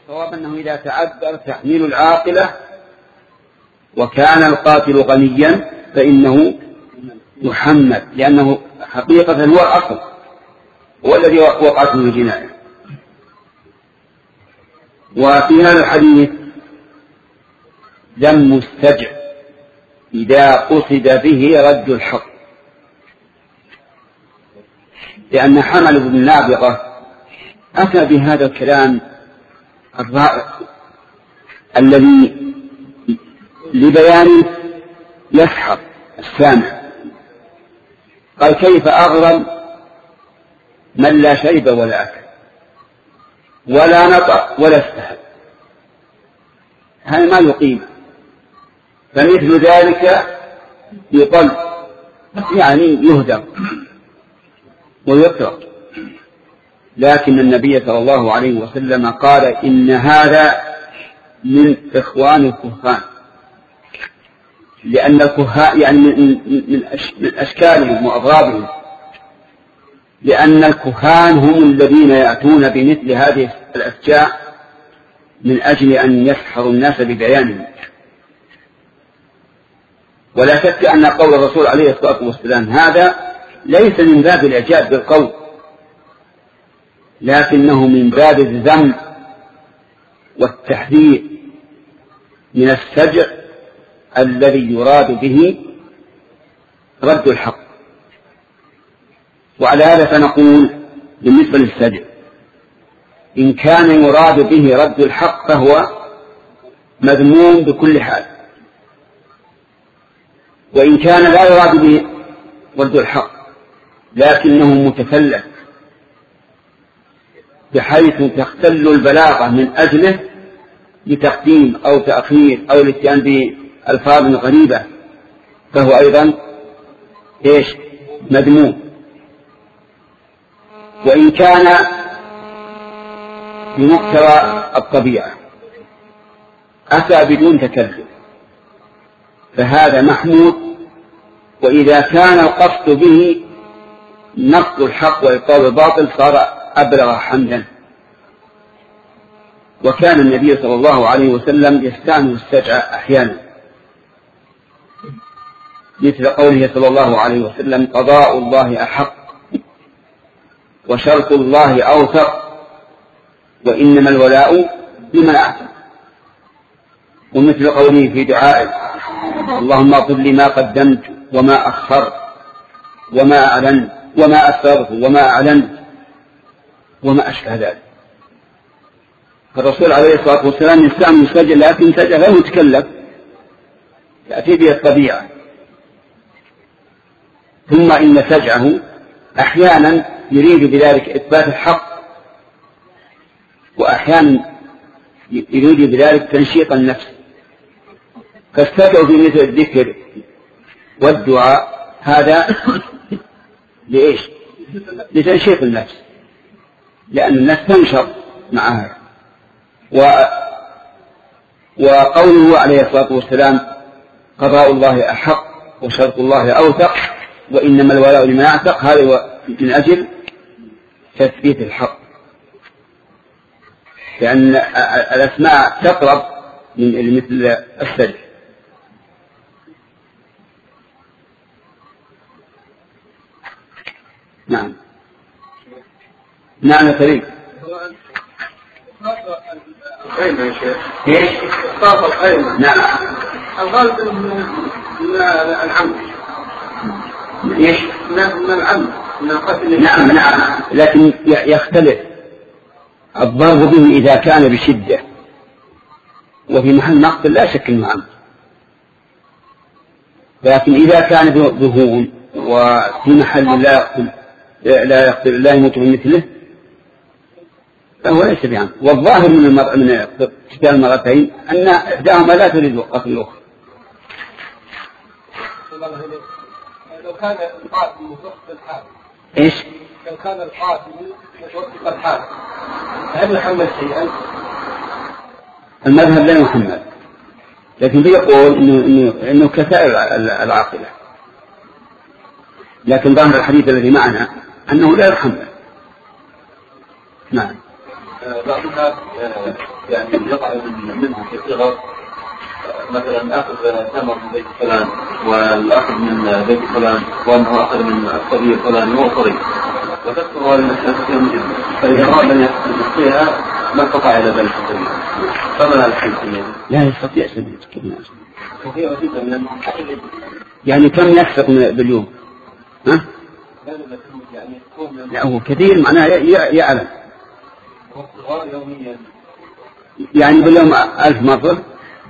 الصواب أنه إذا تعذر تحميل العاقلة وكان القاتل غنيا فإنه يحمل، لأنه حقيقة هو الأصل، هو الذي وقعته الجناية. وفي هذا الحديث ذم السجع إذا قصد به رد الحق، لأن حمل بن النابغة أتى بهذا الكلام الرائع الذي لبيان يسحر السامع. قال: كيف أغرم من لا شرب ولا أكل ولا نطق ولا استهل؟ هذا ما يقيم، فمثل ذلك يطل، يعني يهدر ويترك. لكن النبي صلى الله عليه وسلم قال: إن هذا من إخوان الكهان، لأن الكهان يعني من أشكالهم وأضرابهم، لأن الكهان هم الذين يأتون بمثل هذه الأشياء من أجل أن يسحروا الناس ببيانهم. ولا شك أن قول الرسول عليه الصلاة والسلام هذا ليس من باب الإعجاب بالقول، لكنه من باب الذم والتحذير من السجع الذي يراد به رد الحق. وعلى هذا فنقول بالنسبة للسجع: إن كان يراد به رد الحق فهو مذموم بكل حال، وإن كان لا يراد به رد الحق لكنه متكلف بحيث تختل البلاغة من أجله لتقديم أو تأخير أو الاتيان بألفاظ غريبة، فهو أيضا مذموم. وإن كان بمقتضى الطبيعة أتى بدون تكلف فهذا محمود. وإذا كان القصد به نقض الحق وإبطال الباطل صار أبلغ حمدا. وكان النبي صلى الله عليه وسلم يستعمل السجع أحيانا، مثل قوله صلى الله عليه وسلم: قضاء الله أحق وشرط الله أوثق وإنما الولاء لمن أعتق. ومثل قوله في دعائه: اللهم اغفر لي ما قدمت وما أخرت وما أعلنت وما أسررت وما أعلنت وما أشبه ذلك. فالرسول عليه الصلاة والسلام يستعمل السجع، لكن سجع غير متكلف يأتي به الطبيعة. ثم إن سجعه أحيانا يريد بذلك إثبات الحق، وأحيانا يريد بذلك تنشيط النفس، فالسجع في مثل الذكر والدعاء هذا لإيش؟ لتنشيط النفس، لأن النفس تنشط معها. وقوله عليه الصلاة والسلام: قضاء الله أحق وشرط الله أوثق وإنما الولاء لمن أعتق، هذا من أجل تثبيت الحق، لأن الأسماء تقرب من مثل السجع. نعم يا كريم. الخيمة يا شيخ. ايش؟ طاف الخيمة. نعم. الغالب من العمد. ايش؟ من العمد، من قتل. نعم، لكن يختلف الضرب به إذا كان بشدة وفي محل مقتل لا شك انه عمد، لكن إذا كان بهون وفي محل لا يقتل لا يموت من مثله فهو ليس بعمد. والظاهر من قتال المرتين أن إحداهما لا تريد قتل الأخرى. لو كان القاتل متوسط الحال. ايش؟ لو كان القاتل متوسط الحال هل يحمل شيئا؟ المذهب لا يحمل، لكن بيقول إنه كسائر العاقلة، لكن ظاهر الحديث الذي معنا أنه لا يحمل. نعم. بعض الناس يعني يقع منهم في الصغر مثلا أخذ ثمر من بيت فلان والأخذ من بيت فلان وأنه أخذ من الصبي فلان وهو صغير وتذكر الشمسية مجد فإذا أراد أن يخطيها ما استطاع إلى ذلك السبيل فما الحل فيه؟ لا يستطيع سبيل يعني كم يسرق باليوم؟ ها؟ لا هو كثير معناه يعلم يعني باليوم 1000 مرة.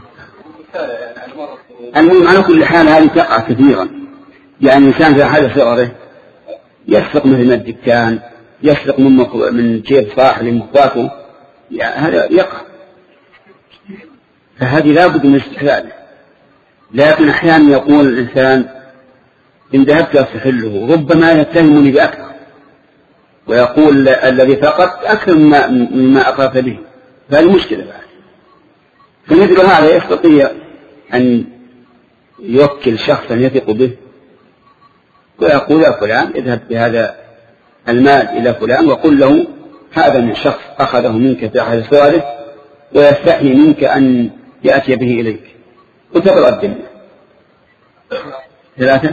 المهم على كل حال هذه تقع كثيرا، يعني الإنسان في حال صغره يسرق مثل ما الدكان، يسرق من جيب صاحب لمخواته، يعني هذا يقع، فهذه لا بد من استحلاله. لكن أحيانا يقول الإنسان إن ذهبت أستحله ربما يتهمني بأكثر ويقول الذي فقدت أكثر مما أقرت به، فهذه مشكلة بعد. فمثل هذا يستطيع أن يوكل شخصا يثق به ويقول يا فلان اذهب بهذا المال إلى فلان وقل له هذا من شخص أخذه منك في أحد سؤاله ويستحي منك أن يأتي به إليك وتبرأ الدنيا. 3.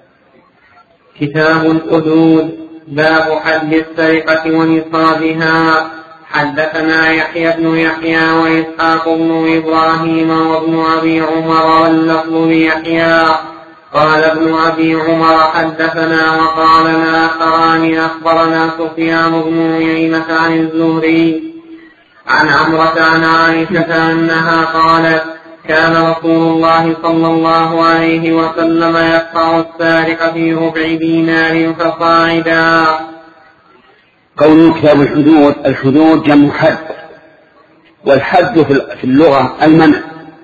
كتاب الحدود. باب حد السرقة ونصابها. حدثنا يحيى بن يحيى وإسحاق بن إبراهيم وابن أبي عمر واللفظ ليحيى قال ابن أبي عمر حدثنا وقال الآخران أخبرنا سفيان بن عيينة عن الزهري عن عمرة عن عائشة أنها قالت كان رسول الله صلى الله عليه وسلم يقطع السارق في ربع دينار فصاعدا. قوله كتاب الحدود. الحدود جمع حد، والحد في اللغة المنع،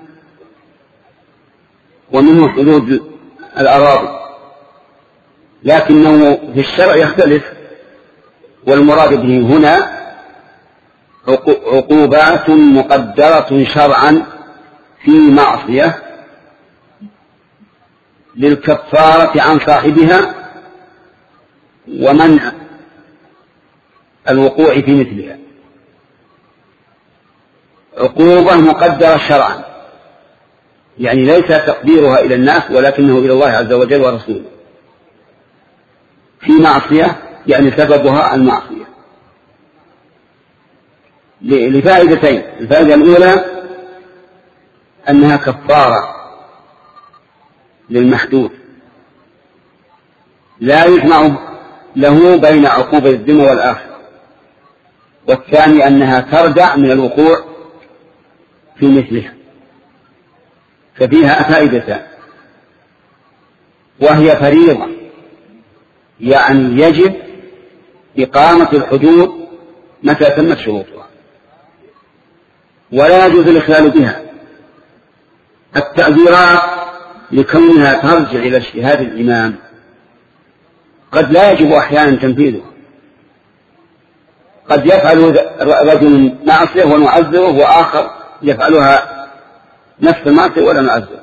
ومنه حدود الأراضي، لكنه في الشرع يختلف، والمراد به هنا عقوبات مقدرة شرعا في معصية للكفارة عن صاحبها ومنع الوقوع في مثلها. عقوبة مقدرة شرعا يعني ليس تقديرها إلى الناس ولكنه إلى الله عز وجل ورسوله، في معصية يعني سببها المعصية لفائدتين. الفائدة الأولى أنها كفارة للمحدود لا يجمع له بين عقوبة الدنيا والآخرة، والثاني أنها تردع من الوقوع في مثلها، ففيها فائدتان، وهي فريضة يعني يجب إقامة الحدود متى تمت شروطها ولا يجوز الإخلال بها. التعذيرات لكونها ترجع إلى اجتهاد الإمام قد لا يجب أحيانا تنفيذها، قد يفعل رجل معصية ونعذره وآخر يفعلها نفس المعصية ولا نعذره،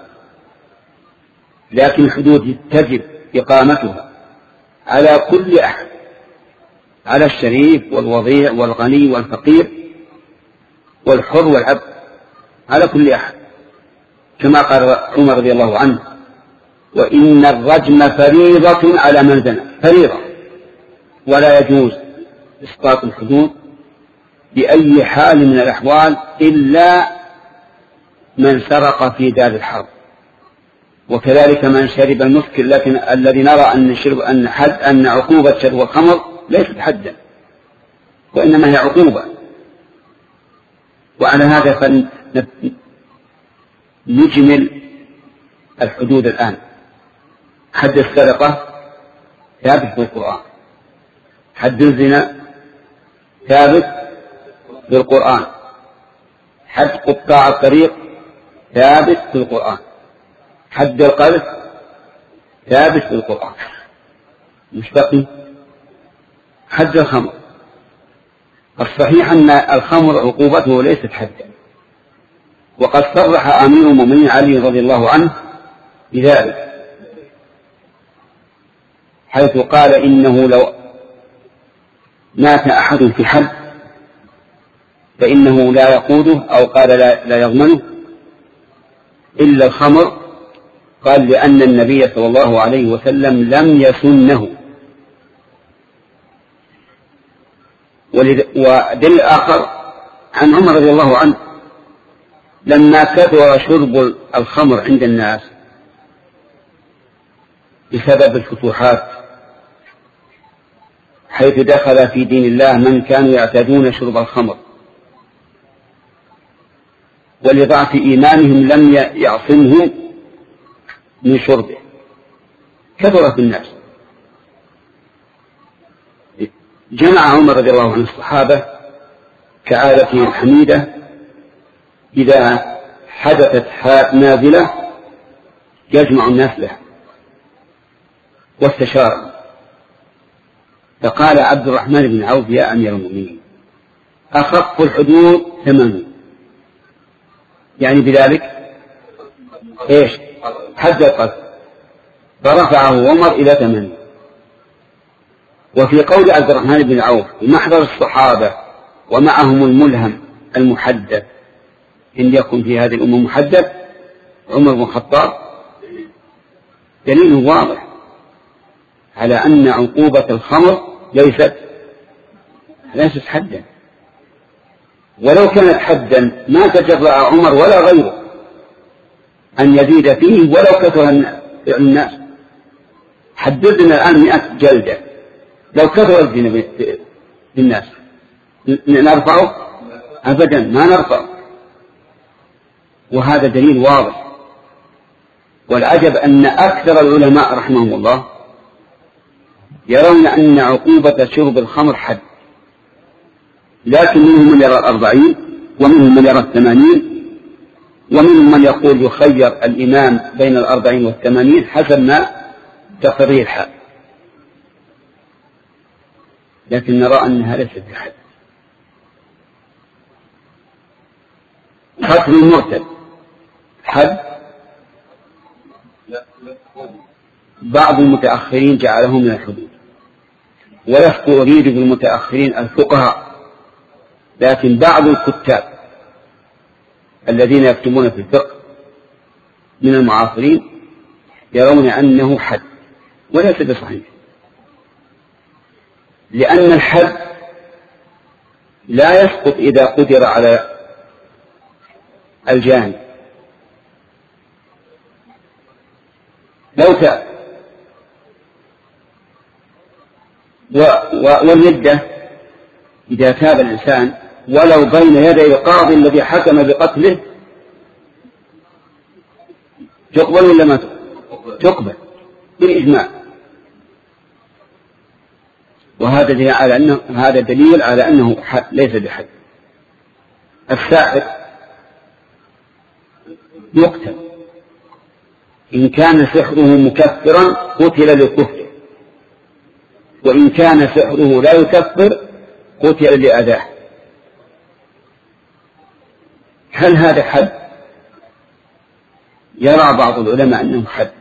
لكن الحدود تجب إقامتها على كل أحد، على الشريف والوضيع والغني والفقير والحر والعبد، على كل أحد، كما قال عمر رضي الله عنه وإن الرجم فريضة على من زنى، فريضة، ولا يجوز إسقاط الحدود بأي حال من الأحوال إلا من سرق في دار الحرب، وكذلك من شرب المسكر، لكن الذي نرى أن عقوبة شرب الخمر ليست حدا وإنما هي عقوبة. وعلى هذا فنجمل الحدود الآن. حد السرقة ثابت في القرآن، حد الزنا ثابت في القرآن، حد قطاع الطريق ثابت في القرآن، حد القذف ثابت في القرآن، مش بقي حد الخمر. الصحيح أن الخمر عقوبته ليست حدا، وقد صرح أمير المؤمنين علي رضي الله عنه بذلك حيث قال إنه لو مات أحد في حد فإنه لا يقوده، أو قال لا يضمنه إلا الخمر. قال لأن النبي صلى الله عليه وسلم لم يسنه. ودليل آخر عن عمر رضي الله عنه لما كثر شرب الخمر عند الناس بسبب الفتوحات، حيث دخل في دين الله من كانوا يعتادون شرب الخمر، ولضعف إيمانهم لم يعصمهم من شربه، كثر في الناس. جمع عمر رضي الله عنه الصحابة كعادته الحميدة إذا حدثت نازلة يجمع الناس لها، واستشار. فقال عبد الرحمن بن عوف: يا أمير المؤمنين، أخف الحدود 80، يعني بذلك إيش؟ حد القذف، فرفعه عمر إلى 80. وفي قول عبد الرحمن بن عوف: محضر الصحابة ومعهم الملهم المحدث، إن يكن في هذه الأمة محدث عمر بن الخطاب، دليل واضح على أن عقوبة الخمر ليست حدا، ولو كانت حدا ما تجرأ عمر ولا غيره أن يزيد فيه ولو كثر الناس. حددنا الآن 100 جلدة، لو كثر الزنا بالناس نرفعه؟ أبدا ما نرفعه. وهذا دليل واضح. والعجب أن أكثر العلماء رحمهم الله يرون أن عقوبة شرب الخمر حد، لكن منهم من يرى 40، ومنهم من يرى 80، ومنهم من يقول يخير الإمام بين 40 و80 حسب ما تقتضيه الحال. لكن نرى أنها ليست بحد. قتل المرتد حد؟ بعض المتأخرين جعله من الحدود، ولست أريد بالمتأخرين الفقهاء، لكن بعض الكتاب الذين يكتبون في الفقه من المعاصرين يرون أنه حد، وليس بصحيح، لأن الحد لا يسقط إذا قدر على الجاني. لو تاب والردة إذا تاب الإنسان ولو بين يدي القاضي الذي حكم بقتله تقبل ولا ما تقبل بالإجماع. وهذا دليل على أنه ليس بحد. الساحر يقتل إن كان سحره مكفرا قتل لكفره، وإن كان سحره لا يكفر قتل لأذاه. هل هذا حد؟ يرى بعض العلماء أنه حد،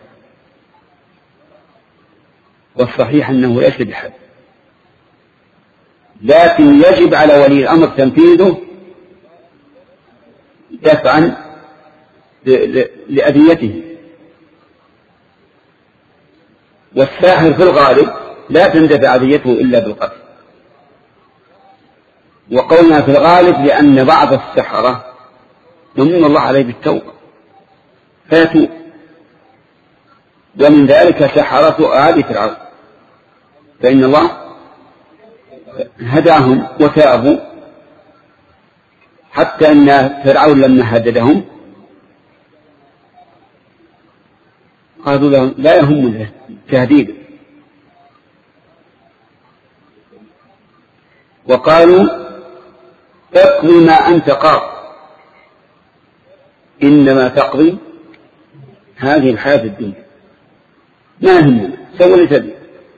والصحيح أنه ليس بحد، لكن يجب على ولي الأمر تنفيذه دفعا لأذيته. والساحر في الغالب لا تندفع أذيته إلا بالقتل. وقولنا في الغالب لأن بعض السحرة يمن الله عليه بالتوبة فيتوب، ومن ذلك سحرة آل فرعون، فإن الله هداهم وتابوا، حتى أن فرعون لما هددهم قالوا لهم لا يهم تهديد، وقالوا اقضي ما أنت قاض إنما تقضي هذه الحياة الدنيا، ما يهمنا سوى لتدري.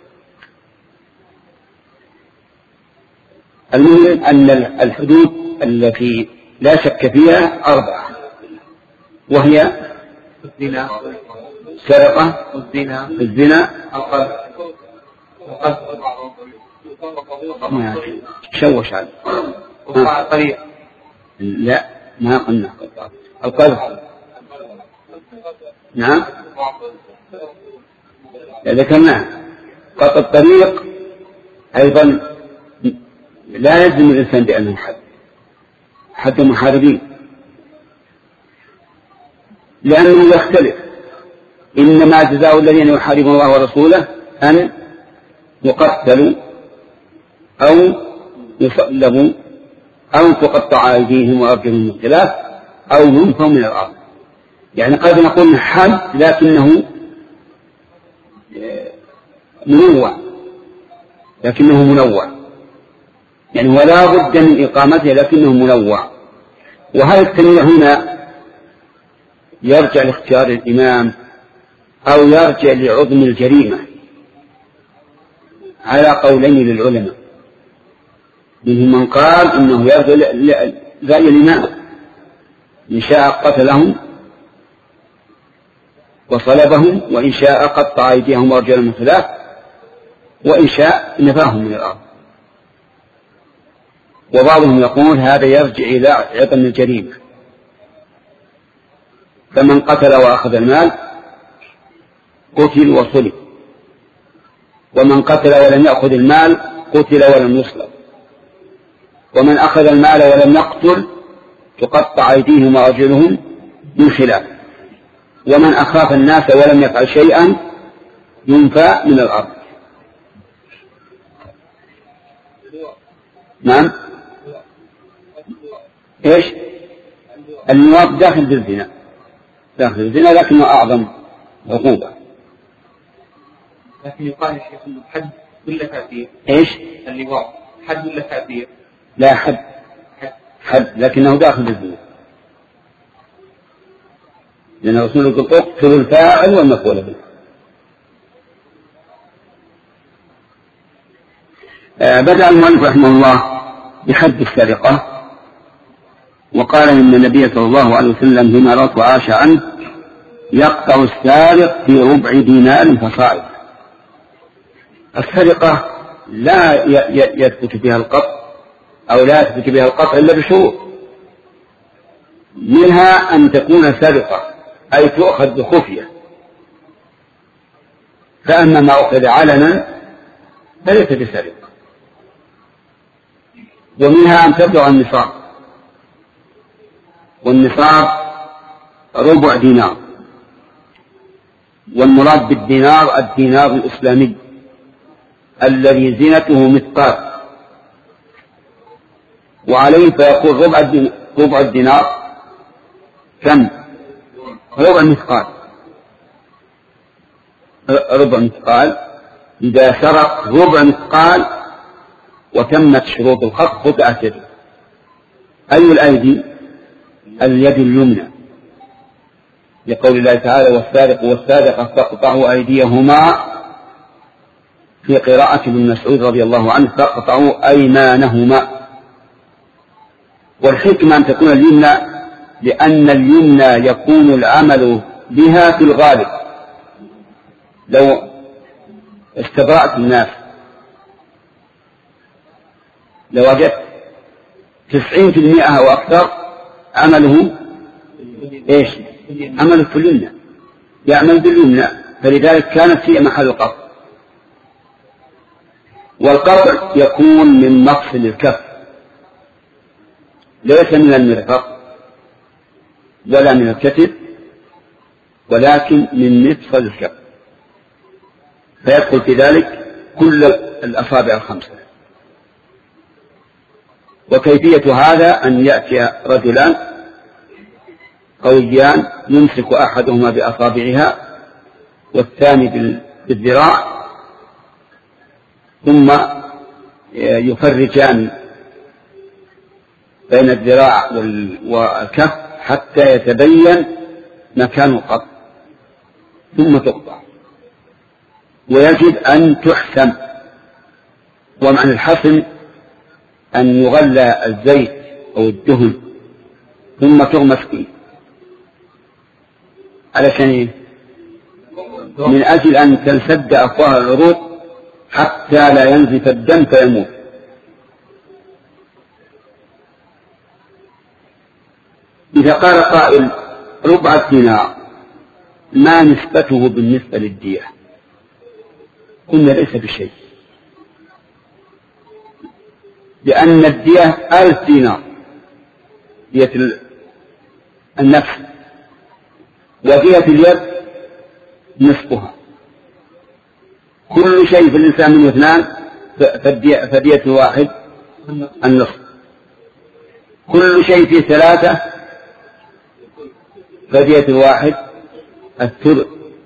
المهم أن الحدود التي لا شك فيها 4، وهي سرقة، الزنا، القذف، شوش عليه، وقع الطريق، لا ما قلنا قطع القذف. نعم ذكرناه. قطع الطريق أيضا لا يلزم الإنسان بأنه حد المحاربين، لأنه يختلف. إنما جزاء الذين يحاربون الله ورسوله أن يقتلوا أو يصلبوا أو تقطع أيديهم وأرجلهم من خلاف أو ينفوا من الأرض. يعني قد نقول حد لكنه منوع، يعني ولا بد من إقامته لكنه منوع. وهل التنويع هنا يرجع لاختيار الإمام أو يرجع لعظم الجريمة؟ على قولين للعلماء، منهم من قال إنه يرجع لرأي الإمام، إن شاء قتلهم وصلبهم، وإن شاء قطع أيديهم وأرجلهم من خلاف، وإن شاء نفاهم من الأرض. وبعضهم يقول هذا يرجع إلى عظم الجريمة، فمن قتل وأخذ المال قتل وصلب، ومن قتل ولم يأخذ المال قتل ولم يصلب، ومن أخذ المال ولم يقتل تقطع أيديهم وأرجلهم من خلاف، ومن أخاف الناس ولم يفعل شيئا ينفى من الأرض. نعم إيش؟ اللواط داخل بالزنا، لكنه أعظم عقوبة. لكن يقال يا شيخ انه حد ولا تعذير؟ ايش؟ اللواط حد ولا تعذير؟ لا حد لكنه داخل بالزنا، لأن الرسول يقول اقتلوا الفاعل والمفعول به. بدأ المؤلف رحمه الله بحد السرقة، وقال إن النبي صلى الله عليه وسلم فيما رواه وعاش عنه يقطع السارق في ربع دينار فصاعد. السرقة لا يثبت بها القطع أو لا يثبت بها القطع إلا بشروط، منها أن تكون سرقة أي تؤخذ بخفية، فأما ما أخذ علنا فليس بسرقة. ومنها أن تبلغ النصاب، والنصاب ربع دينار، والمراد بالدينار الدينار الإسلامي الذي زينته مثقال، وعليه فيقول ربع الدينار كم؟ ربع مثقال. إذا سرق ربع مثقال وتمت شروط الخط قطعت يده. أي الأيدي؟ اليد اليمنى، لقول الله تعالى والسارق والسارقة فاقطعوا أيديهما، في قراءة ابن مسعود رضي الله عنه فاقطعوا أيمانهما. والحكمة أن تكون اليمنى لأن اليمنى يكون العمل بها في الغالب. لو استبرأت الناس لوجدت 90% أو أكثر عمله إيش؟ عمله في اليمنى، يعمل باليمنى، فلذلك كانت هي محل القطع. والقطع يكون من مفصل الكف، ليس من المرفق ولا من الكتف، ولكن من مفصل الكف، فيدخل في ذلك كل الأصابع الخمسة. وكيفية هذا أن يأتي رجلان قويان يمسك أحدهما بأصابعها والثاني بالذراع، ثم يفرجان بين الذراع والكف حتى يتبين مكان القطع، ثم تقطع. ويجب أن تحسم، ومعنى الحسم أن يغلى الزيت أو الدهن ثم تغمس فيه، علشان من أجل أن تنسد أفواه العروق حتى لا ينزف الدم فيموت. إذا قال قائل ربع دينار ما نسبته بالنسبة للدية؟ قلنا ليس بشيء، لأن الدية 1000 دينار دية النفس، ودية اليد نصفها. كل شيء في الإنسان منه 2 فدية الواحد النصف. كل شيء فيه 3 فدية الواحد الثلث.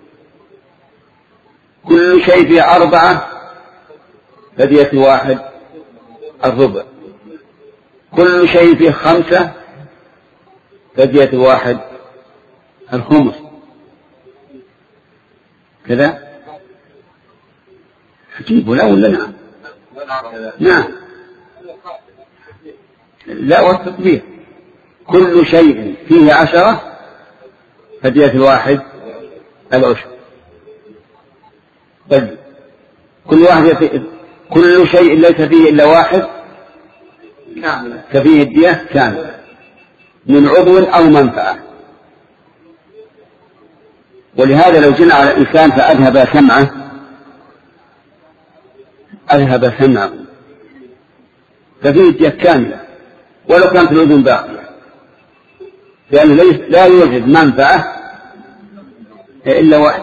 كل شيء فيه 4 فدية الواحد الربع. كل شيء فيه 5 فدية الواحد الخمس. كذا عجيب ولا ولا نعم؟ نعم. لا، والتطبيق كل شيء فيه 10 فدية الواحد العشر. طيب كل شيء ليس فيه إلا واحد ففيه الدية كاملة من عضو أو منفعة. ولهذا لو جنى على الإنسان فأذهب سمعه ففيه الدية كاملة ولو كانت الأذن باقية، لأنه لا يوجد منفعة إلا واحد.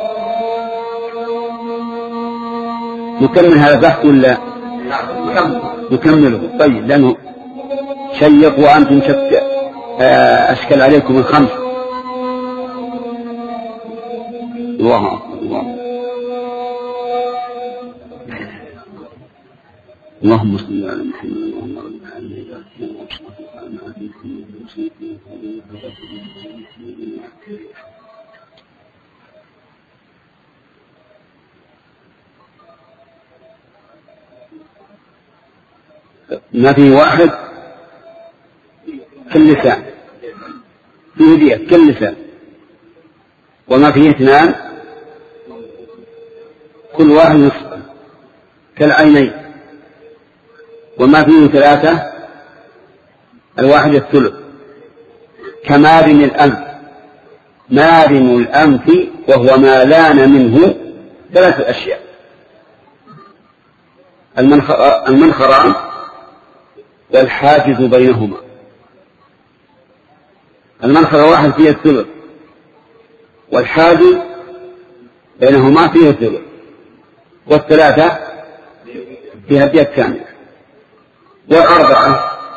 نكمل هذا البحث ولا نكمله؟ طيب، لأنه شيق وأنتم أشكل عليكم من 5. الله أكبر. اللهم صل على محمد اللهم رب العالمين. ما فيه واحد كاللسان، فيه دية كاللسان. وما فيه 2 كل واحد نصف كالعينين. وما فيه 3 الواحد الثلث كمارن الأنف. مارن الأنف وهو ما لان منه 3 أشياء: المنخران والحاجز بينهما. المنخر واحد فيه الثلث، والحاجز بينهما فيه الثلث، وال3 فيها الدية كاملة. وال4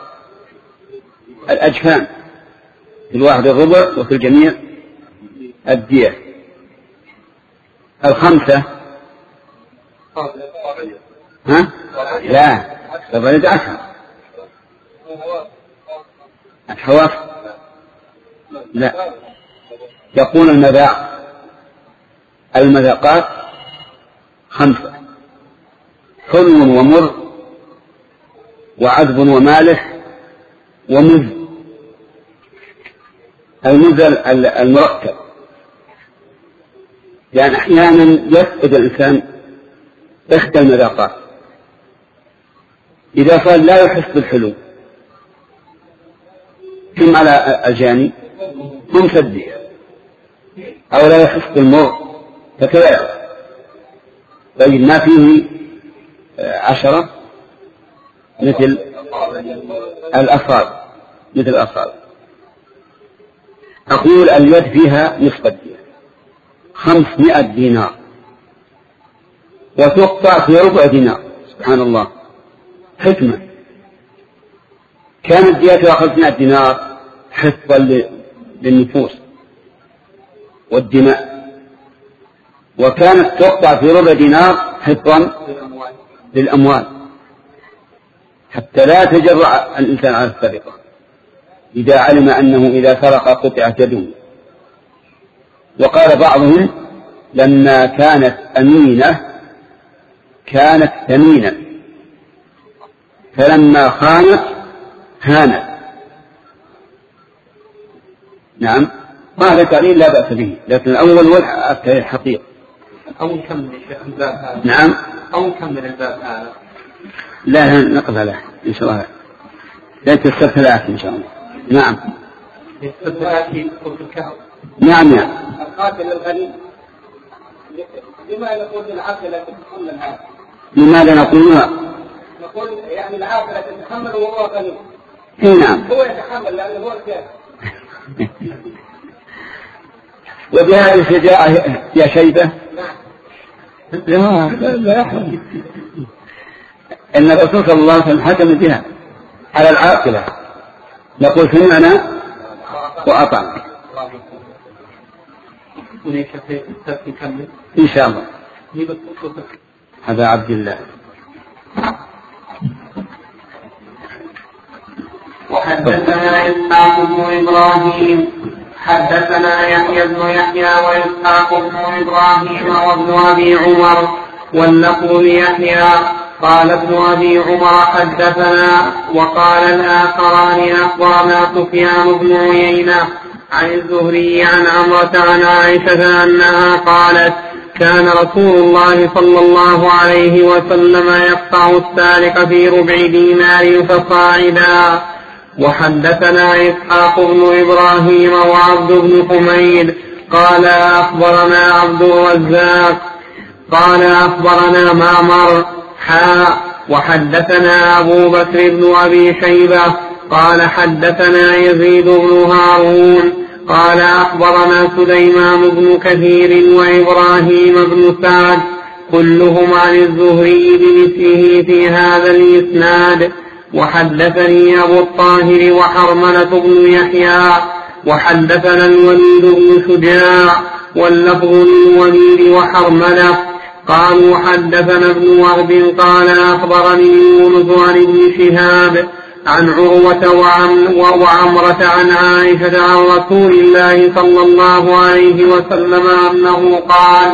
الأجفان، في الواحد الربع وفي الجميع الدية. 5 لا، 10 الحواس لا، يقول المذاقات 5: حلو ومر وعذب ومالح ومز. المزل المركب، يعني أحيانا يفقد الإنسان إحدى المذاقات. إذا صار لا يحس بالحلو ثم على الجاني ممسدية، أو لا يحس بالمر فكذا. طيب، ما فيه 10 مثل الأصابع. أقول اليد فيها نصف الدية 500 دينار، وتقطع في ربع دينار. سبحان الله، حكمة. كانت ديتها 500 دينار حفظا للنفوس والدماء، وكانت تقطع في ربع دينار حفظا للأموال، حتى لا يتجرع الإنسان على السرقة إذا علم أنه إذا سرق قطعت يده. وقال بعضهم: لما كانت أمينة كانت ثمينة، فلما خانت هانت. نعم، وهذا تعليل لا بأس به، لكن الأول والحقيقة حقيقة. أو نكمل الباب هذا. نعم، أو نكمل الباب هذا. لا، نقبل له إن شاء الله، لا تستر 3 إن شاء الله. نعم. نعم نعم. القاتل الغني لما نقول العاقلة تتحمل هذا؟ لماذا نقولها؟ نقول يعني العاقلة تتحمل وهو غني. نعم. هو يتحمل لأنه هو الكافر. وبهذه الشجاعة يا شيبة. لا إن الرسول صلى الله عليه وسلم حكم بها على العاقلة، نقول سمعنا وأطعنا إن شاء الله. هذا عبد الله. وحدثنا إسحاق بن إبراهيم حدثنا يحيى بن يحيى وإسحاق بن إبراهيم وابن أبي عمر واللفظ ليحيى قال ابن أبي عمر حدثنا وقال الآخران أخبرنا سفيان بن عيينة عن الزهري عن عمرة عن عائشة أنها قالت كان رسول الله صلى الله عليه وسلم يقطع السارق في ربع دينار فصاعدا. وحدثنا إسحاق بن إبراهيم وعبد بن حميد قال أخبرنا عبد الرزاق قال أخبرنا معمر وحدثنا أبو بكر بن أبي شيبة قال حدثنا يزيد بن هارون قال أخبرنا سليمان بن كثير وإبراهيم بن سعد كلهم عن الزهري بمثله في هذا الإسناد. وحدثني أبو الطاهر وحرملة بن يحيى وحدثنا الوليد بن شجاع واللفظ للوليد وحرملة قالوا حدثنا ابن وهب قال أخبرني يونس عن ابن شهاب عن عروة وعمرة عن عائشة عن رسول الله صلى الله عليه وسلم أنه قال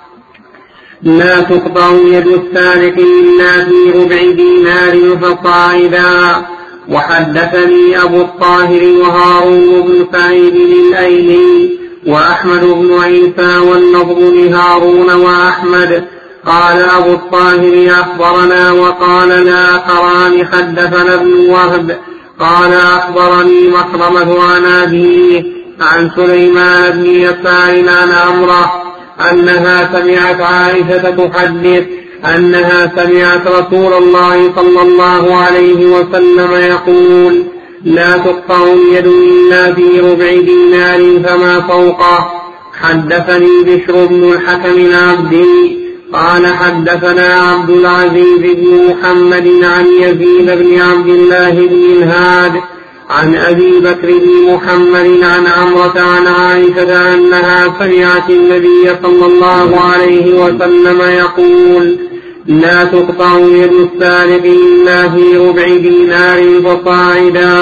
لا تقطع يد السارق إلا في ربع دينار فصاعدا. وحدثني أبو الطاهر وهارون بن سعيد الأيلي وأحمد بن عيسى واللفظ لهارون وأحمد قال أبو الطاهر أخبرنا وقال الآخران حدثنا ابن وهب قال أخبرني مخرمة عن أبيه عن سليمان بن يسار عن عمرة أنها سمعت عائشة تحدث أنها سمعت رسول الله صلى الله عليه وسلم يقول لا تقطع اليد إلا في ربع دينار فما فوقه. حدثني بشر بن الحكم العبدي قال حدثنا عبد العزيز بن محمد عن يزيد بن عبد الله بن الهاد عن أبي بكر بن محمد عن عمرة عن عائشة أنها سمعت النبي صلى الله عليه وسلم يقول لا تقطع يد السارق إلا في ربع دينار فصاعدا.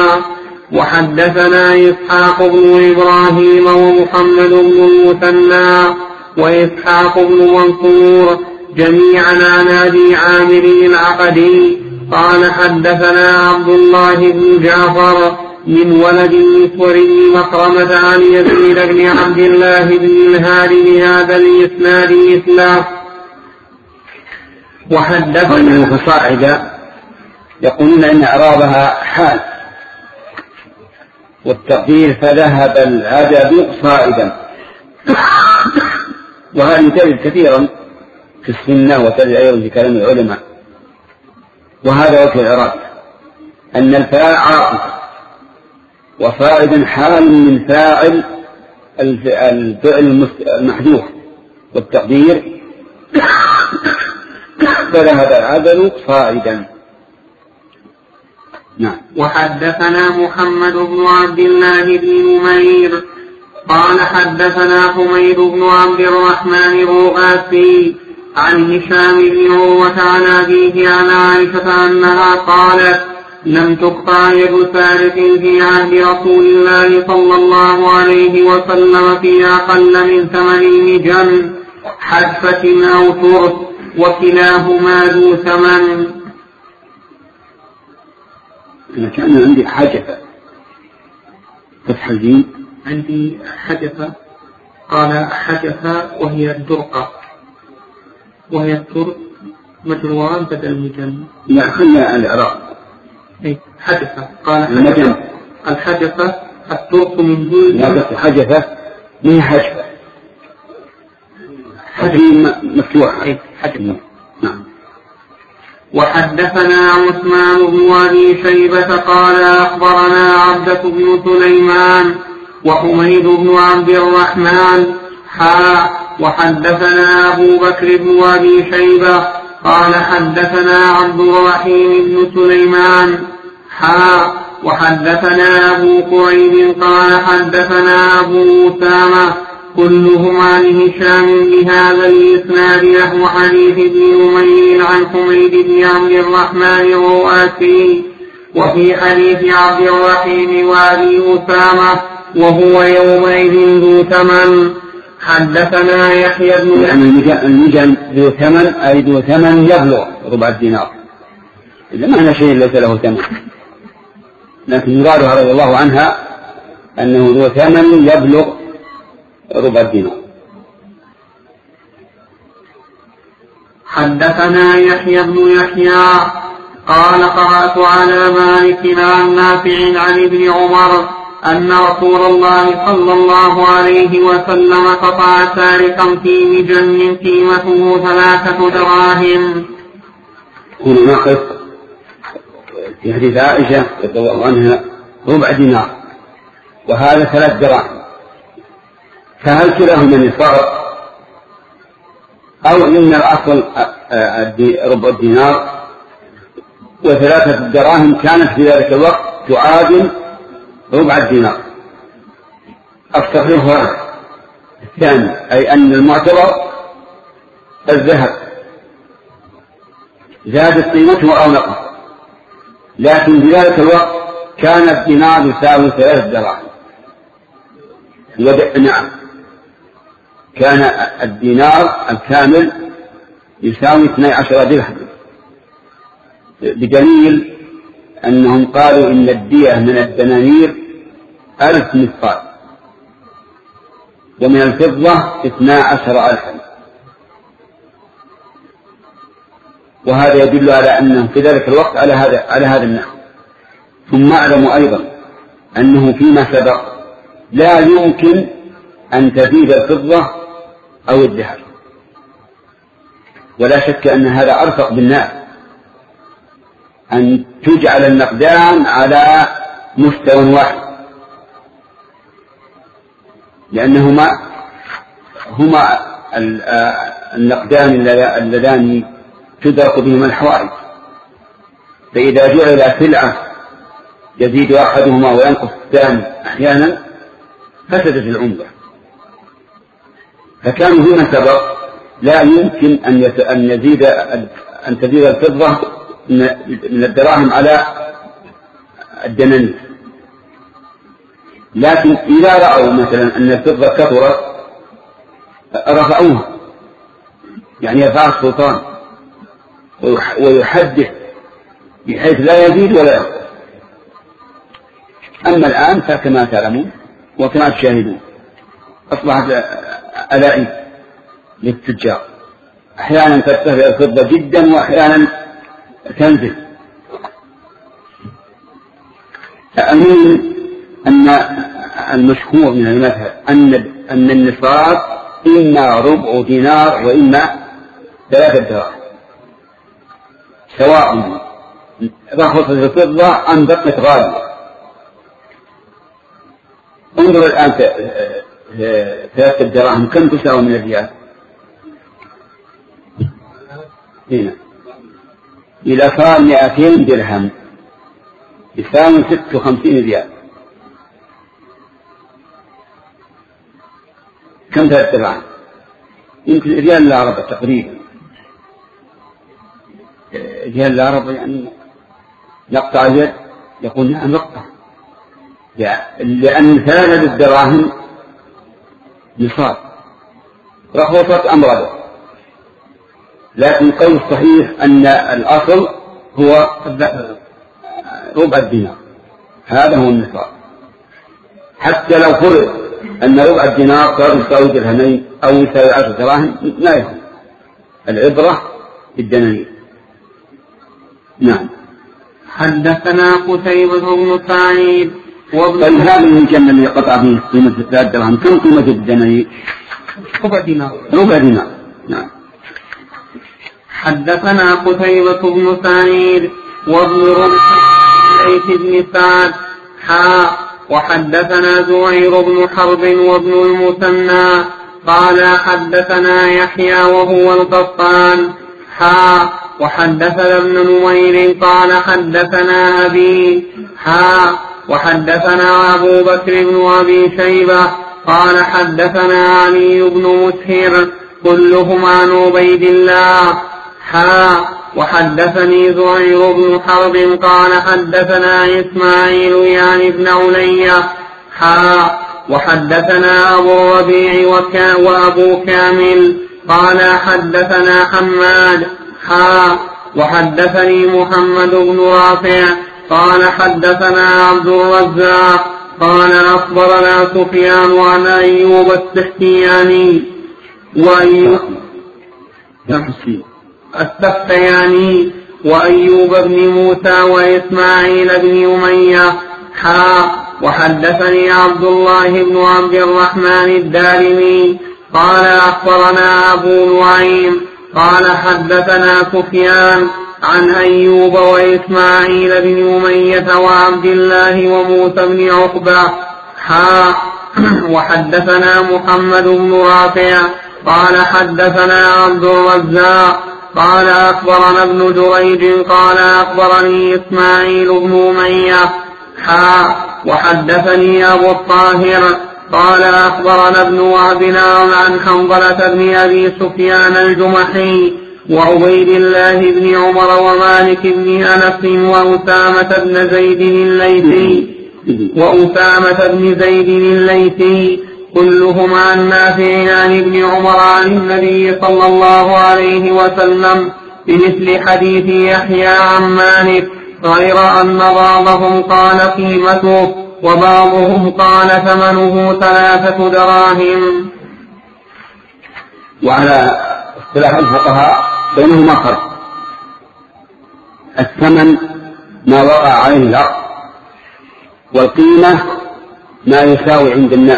وحدثنا إسحاق بن إبراهيم ومحمد بن المثنى وإسحاق بن منصور جميعا عن أبي عامر العقدي قال حدثنا عبد الله بن جعفر من ولد مسور بن مخرمة عن يزيد بن عبد الله بن الهاد بهذا الإسناد مثله. وحدثنا الفصاعد يقولون إن إعرابها حال والتقدير فذهب العدد صائدا، وهذه تجد كثيرا في السنة وتجد أيضا في كلام العلماء. وهذا وجه الإعراب أن الفاعل عاطف وصائدا حال من فاعل الفعل المحذوف والتقدير فذهب العدل صائدا. نعم. وحدثنا محمد بن عبد الله بن نمير قال حدثنا حميد بن عبد الرحمن الرؤاسي عن هشام بن عروة عن أبيه عن عائشة أنها قالت لم تقطع يد سارق في عهد رسول الله صلى الله عليه وسلم في أقل من 8 جن حدفة أو ترس وكلاهما ذو ثمن. أنا كان عندي حجفة فتح الجيم عندي حجفة قال حجفة وهي الدرقة وهي الترس مجروان بدل المجن. لا خلنا الإعراب حجفة قال المجن الحجفة الترك من جلد لا حجفة من حجفة حجم مفتوح حجم. نعم. وحدثنا عثمان بن أبي شيبة قال أخبرنا عبدة بن سليمان وحميد بن عبد الرحمن وحدثنا أبو بكر بن أبي شيبة قال حدثنا عبد الرحيم بن سليمان وحدثنا أبو كريب قال حدثنا أبو أسامة كلهم عن هشام بهذا الإسناد نحو حديث ابن نمير عن حميد بن عبد الرحمن الرؤاسي وفي حديث عبد الرحيم وأبي أسامة وهو يومئذ ذو ثمن. حدثنا يحيى بن المجن ذو ثمن أي ذو ثمن يبلغ ربع الدينار، إذا ما هنا شيء ليس له ثمن، لكن مرادها رضي الله عنها أنه ذو ثمن يبلغ ربع الدينار. حدثنا يحيى بن يحيى قال قرأت على مالك عن نافع عن ابن عمر أن رسول الله صلى الله عليه وسلم قطع سارقا في مجن قيمته 3 دراهم. هنا نقف في حديث عائشة رضي الله عنها ربع دينار وهذا 3 دراهم، فهل كلاهما نصاب أو إن الأصل ربع الدينار و3 دراهم كانت في ذلك الوقت تعادل ربع الدينار؟ الصحيح هذا الثاني، أي أن المعتبر الذهب زادت قيمته أو نقص، لكن في ذلك الوقت كان الدينار يساوي 3 دراهم. نعم، كان الدينار الكامل يساوي 12 درهم، بدليل أنهم قالوا إن الدية من الدنانير 1000 مثقال ومن الفضة 12,000، وهذا يدل على أنهم في ذلك الوقت على هذا النحو. ثم أعلموا أيضا أنه فيما سبق لا يمكن أن تزيد الفضة أو الذهب، ولا شك أن هذا أرفق بالناس، أن تجعل النقدان على مستوى واحد، لأنهما هما النقدان اللذان تدرك بهما الحوائج، فإذا جعل سلعة يزيد أحدهما وينقص الثاني أحيانا فسدت العملة. فكانوا فيما سبق لا يمكن أن تزيد الفضة من الدراهم على الدنانير، لكن إذا رأوا مثلا أن الفضة كثرت رفعوها، يعني يرفع السلطان ويحدث بحيث لا يزيد ولا ينقص. أما الآن فكما تعلمون وكما تشاهدون أصبحت ألائم للتجار، أحيانا ترتفع الفضة جدا وأحيانا تنزل. أمين أن المشهور من المذهب أن النصاب إما ربع دينار وإما 3 دراهم، سواء رخصت الفضة أم بقت غالية. انظر الآن 3 دراهم كم تساوي من الريال؟ هنا إذا صار 200 درهم يساوي 56 ريال. كم 3 دراهم؟ يمكن ريال إلا ربع تقريبا، ريال إلا ربع، يعني نقطع اليد يقول نعم نقطع، لأن 3 دراهم نصاب رخصت أمراضه. لكن القول الصحيح أن الأصل هو ربع الدينار، هذا هو النصاب. حتى لو فرض أن ربع الدينار صار يساوي درهمين أو يساوي 10 دراهم لا يهم، العبرة بالدنانير. نعم. حدثنا قتيبة بن سعيد هذا المجن اللي قطع فيه قيمة 3 درهم كم قيمة الدنانير؟ ربع دينار. ربع دينار. نعم. حدثنا قتيبة بن سعيد وابن رمح ليث بن سعد وحدثنا زهير بن حرب وابن المثنى قال حدثنا يحيى وهو القطان وحدثنا ابن نمير قال حدثنا أبي وحدثنا أبو بكر بن أبي شيبة قال حدثنا علي بن مسهر كلهم عن عبيد الله وحدثني زهير بن حرب قال حدثنا إسماعيل يعني ابن علية وحدثنا أبو الربيع وأبو كامل قال حدثنا حماد وحدثني محمد بن رافع قال حدثنا عبد الرزاق قال أخبرنا سفيان عن أيوب السختياني السختياني وأيوب بن موسى وإسماعيل بن أمية وحدثني عبد الله بن عبد الرحمن الدارمي قال أخبرنا أبو نعيم قال حدثنا سفيان عن أيوب وإسماعيل بن أمية وعبد الله وموسى بن عقبة وحدثنا محمد بن رافع قال حدثنا عبد الرزاق قال أخبرنا ابن جريج قال أخبرني إسماعيل بن أمية وحدثني أبو الطاهر قال أخبرنا ابن وهب عن حنظلة بن أبي سفيان الجمحي وعبيد الله بن عمر ومالك بن أنس وأسامة بن زيد الليثي كلهم عن نافع عن ابن عمر عن النبي صلى الله عليه وسلم بمثل حديث يحيى عن مالك غير أن بعضهم قال قيمته وبعضهم قال ثمنه 3 دراهم. وعلى اصطلاح الفقهاء بينهما فرق. الثمن ما وقع عليه العقد، والقيمة ما يساوي عند الناس.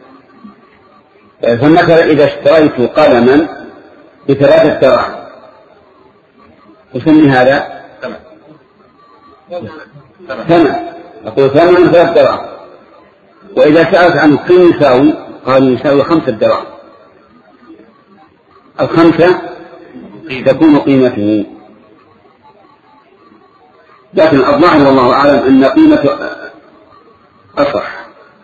فمثلا إذا اشتريت قلما ب3 دراهم يسمي هذا ثمن، أقول ثمن 3 دراهم. وإذا سألت عنه كم يساوي قالوا يساوي 5 دراهم، 5 تكون قيمته. لكن الظاهر والله أعلم أن قيمته أصح.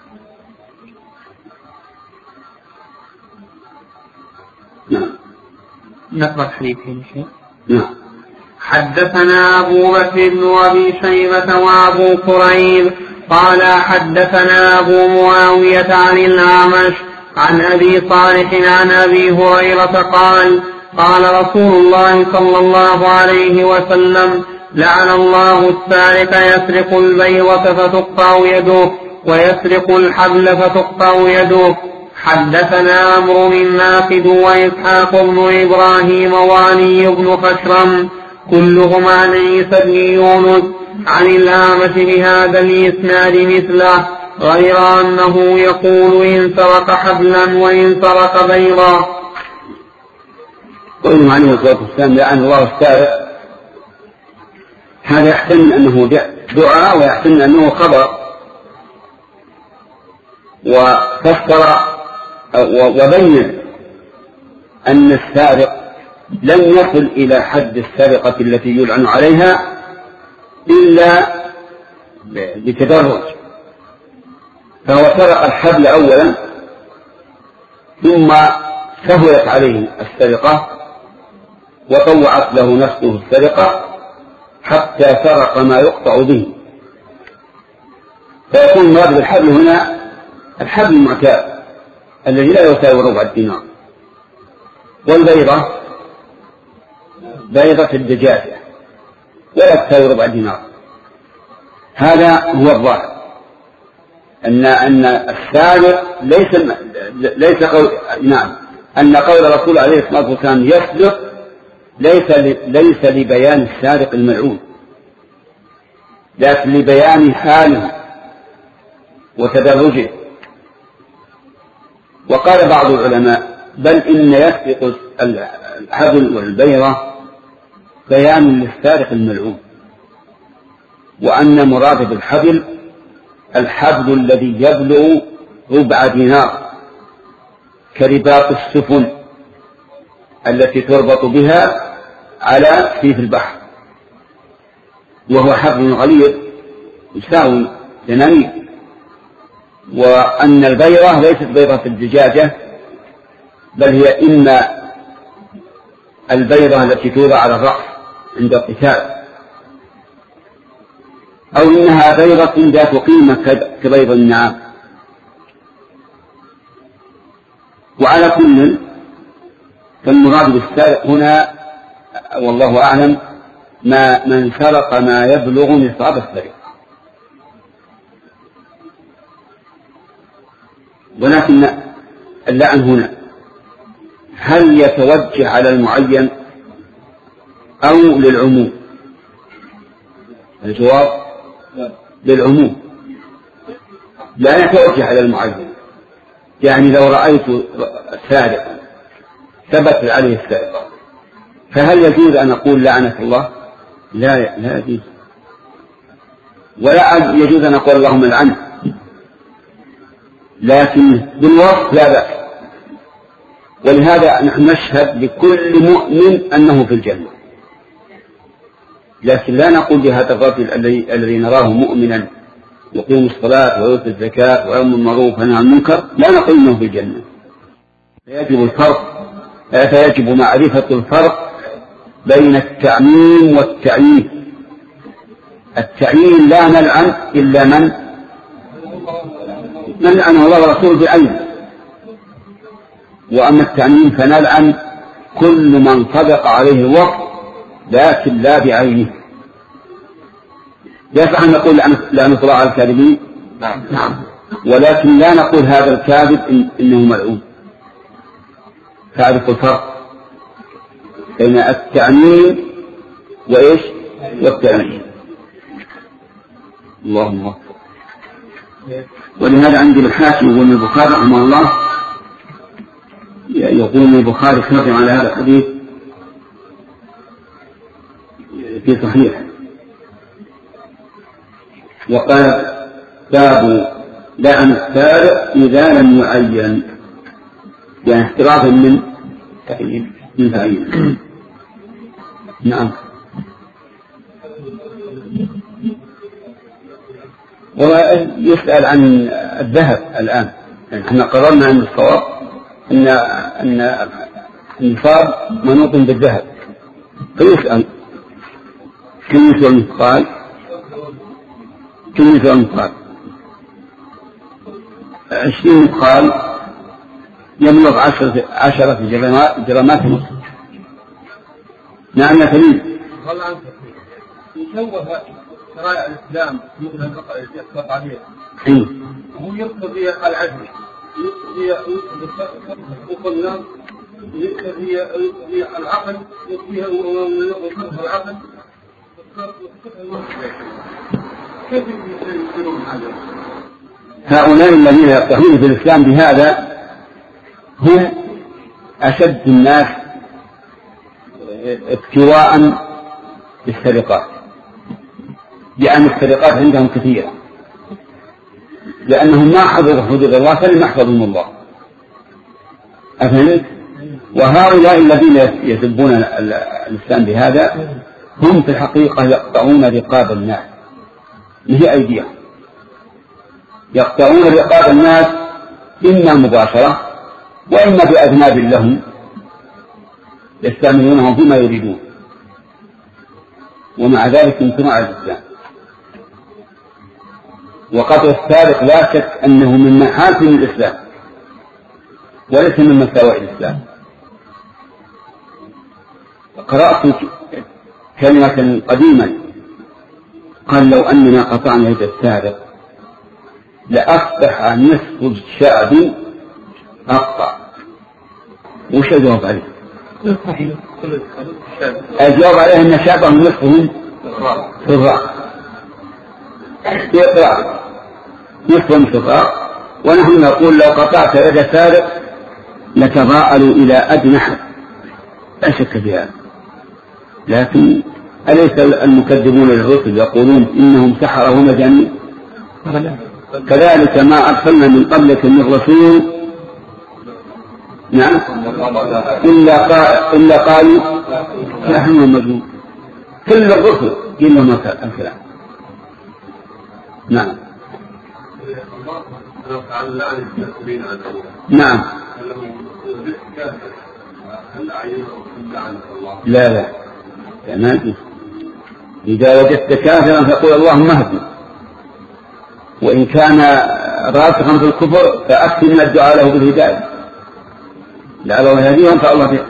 نعم. نقرأ الحديثين شيء. نعم. حدثنا أبو بكر بن أبي شيبة وأبو كريب قال حدثنا أبو معاوية عن الأعمش عن أبي صالح عن أبي هريرة قال قال رسول الله صلى الله عليه وسلم لعن الله السارق يسرق البيضة فتقطع يده ويسرق الحبل فتقطع يده. حدثنا عمرو الناقد وإسحاق بن إبراهيم وعلي بن خشرم كلهم عن عيسى بن يونس عن الأعمش بهذا الإسناد مثله غير أنه يقول إن سرق حبلا وإن سرق بيضا. قوله عليه الصلاة والسلام لعن الله السارق، هذا يحتمل أنه دعاء ويحتمل أنه خبر، وفسر وبين أن السارق لم يصل إلى حد السرقة التي يلعن عليها إلا بتدرج. فهو سرق الحبل أولا ثم سهلت عليه السرقة وطوعت له نفسه السرقة حتى سرق ما يقطع به، فيكون مراد بالحبل هنا الحبل المعتاد الذي لا يساوي ربع الدينار، والبيضة بيضة الدجاجة ولا تساوي ربع الدينار. هذا هو الظاهر، أن السارق ليس قول أن قول الرسول عليه الصلاة والسلام يسرق ليس لبيان السارق الملعون، لكن لبيان حاله وتدرجه. وقال بعض العلماء بل إن يسبق الحبل والبيرة بيان للسارق الملعون، وأن مراد بالحبل الحبل الذي يبلغ ربع دينار كرباط السفن التي تربط بها على سيف البحر، وهو حبل غليظ يساوي دنانير. وأن البيرة ليست بيرة الدجاجة، بل هي إما البيرة التي توضع على الرأس عند القتال، أو إنها بيرة ذات قيمة كبيض النعام. وعلى كل فالمراد بالسارق هنا والله أعلم من سرق ما يبلغ نصاب السرقة. ولكن اللعن هنا هل يتوجه على المعين أو للعموم؟ الجواب للعموم، لا يتوجه على المعين. يعني لو رأيت سارقا ثبت عليه السارقة فهل يجوز أن أقول لعنة الله؟ لا يجوز. ولا يجوز أن أقول اللهم العنه، لكن بالوصف لا بأس. ولهذا نحن نشهد لكل مؤمن أنه في الجنة، لكن لا نقول لهذا الرجل الذي نراه مؤمنا يقيم الصلاة ويؤتي الزكاة ويأمر بالمعروف وينهى عن المنكر، لا نقول إنه في الجنة. فيجب معرفة الفرق بين التعميم والتعيين. التعيين لا نلعن إلا من لعنه الله ورسوله بعينه، وأما التعميم فنلعن كل من صدق عليه الوقت لكن لا بعينه. يصح أن نقول لعنة الله على الكاذبين، نعم، ولكن لا نقول هذا الكاذب إنه ملعون. تعرف الفرق بين التعميم وإيش والتعميم. اللهم وفق. ولهذا عندي الحاكم يقول البخاري رحمه الله، يقول البخاري كاتب على هذا الحديث في صحيح، وقال باب لعن السارق إذا لم يعين، يعني احترازا من تعيين. نعم. ويسأل عن الذهب الآن، يعني احنا قررنا أن الصواب أن النصاب منوط بالذهب، فيسأل كم يسوى المثقال؟ كم يسوى المثقال؟ 20 مثقال يبلغ 10 جرامات ونصف. نعم يا سليم. والله عنك يشوه شرائع الإسلام مثل البقرة التي يطلق عليها، هو يقتضي العدل، يقتضي الناس، يقتضي العقل، يقتضي العقل. كيف يصيرون هذا؟ هؤلاء الذين يقتحون في الإسلام بهذا هم أشد الناس ابتواء بالسرقات، لأن السرقات عندهم كثيرة، لأنهم ما حفظوا حدود الله فلم يحفظهم الله. أفهمت؟ وهؤلاء الذين يسبون الإسلام بهذا هم في الحقيقة يقطعون رقاب الناس، هي أيديهم، يقطعون رقاب الناس إما مباشرة وإما بأذناب لهم يستعملونهم فيما يريدون، ومع ذلك امتنع الإسلام. وقطع السارق لا شك أنه من محاسن الإسلام وليس من مساوئ الإسلام. قرأت كلمة قديما قال لو أننا قطعنا يد السارق لأصبح نصف الشعب أقطع. وش الجواب عليه؟ الجواب عليه أن شعبهم نصفهم في الرأس، نصف شقاق. ونحن نقول لو قطعت يد سارق لتضاءلوا إلى أدنى حد، لا شك في هذا. لكن أليس المكذبون للرسل يقولون إنهم سحرة ومجانين؟ كذلك ما أرسلنا من قبلك من رسول نعم إلا قالوا ساحر ومجنون. كل الرسل قيل لهم الكلام. نعم نعم. لا ما إذا وجدت كافرا فقل اللهم اهدنا، وإن كان راسخا في الكفر فأكثر من الدعاء له بالهداية لعله يهديهم فالله فيه.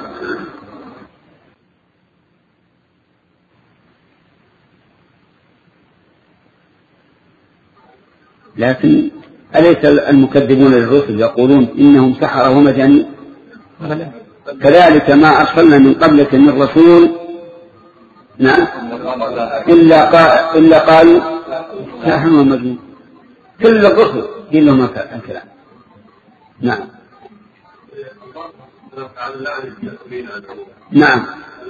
لكن أليس المكذبون للرسل يقولون إنهم سحرة ومجانين؟ كذلك ما أرسلنا من قبلك من رسول نعم إلا قالوا ساحر ومجنون. كل الرسل قيل لهم الكلام. نعم نعم.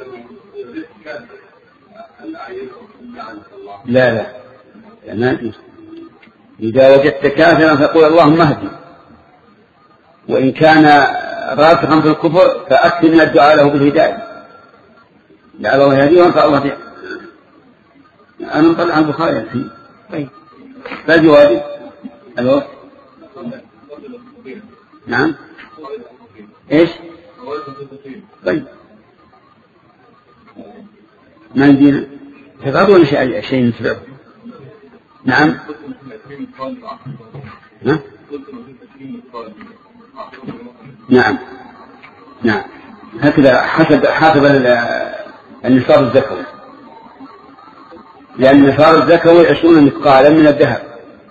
لا ما يجوز. إذا وجدت كافرا فقل اللهم اهدنا، وإن كان راسخا في الكفر فأكثر من الدعاء له بالهداية لعله يهديهم فالله فيه. أنا مطلع البخاري الحين. طيب لا جوابي الوقت. نعم إيش؟ طيب ما يدينا حفاظ ولا شيء نسبه. نعم نعم هكذا حسب النصاب الزكوي، لأن النصاب الزكوي 20 مثقالا من الذهب،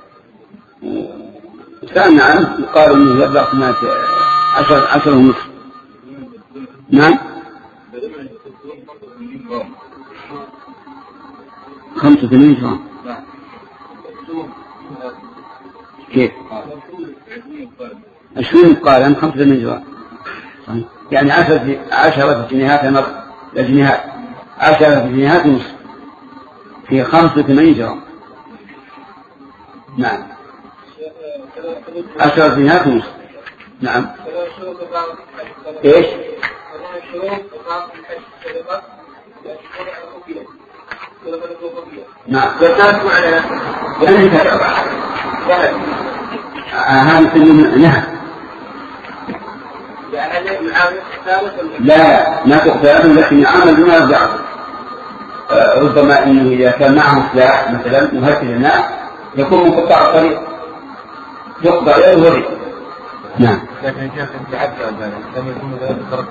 سألنا عنه يقال أنه يبلغ 10 ونصف. نعم 85 جرام. كيف 20 مثقالا 85 جرام، يعني 10 جنيهات الجنيهات 10 جنيهات ونصف في 85 جرام. نعم 10 جنيهات ونصف. نعم ايش؟ نعم هذا يسمونه نهب. لا ما تختار، لكن يعامل بما يرجع. ربما انه اذا كان معه سلاح مثلا مهدد الناس يكون من قطاع الطريق يقطع يده ورد. نعم لكن شيخ تعذر لم يكون ذلك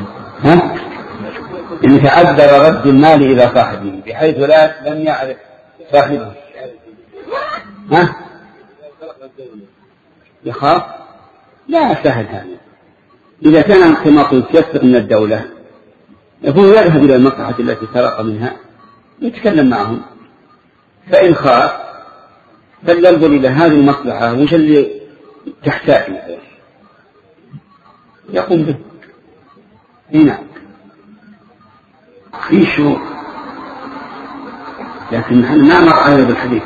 إن تعذر رد المال إلى صاحبه بحيث لم يعرف صاحبه يخاف. لا سهل هذا. إذا كان الانخماط يتيسر من الدولة يكون يذهب إلى المصلحة التي سرق منها يتكلم معهم، فإن خاف فلينظر إلى هذه المصلحة وش اللي تحتاج يقوم به. هنا في شروط لكن نحن ما نرى هذا بالحديث،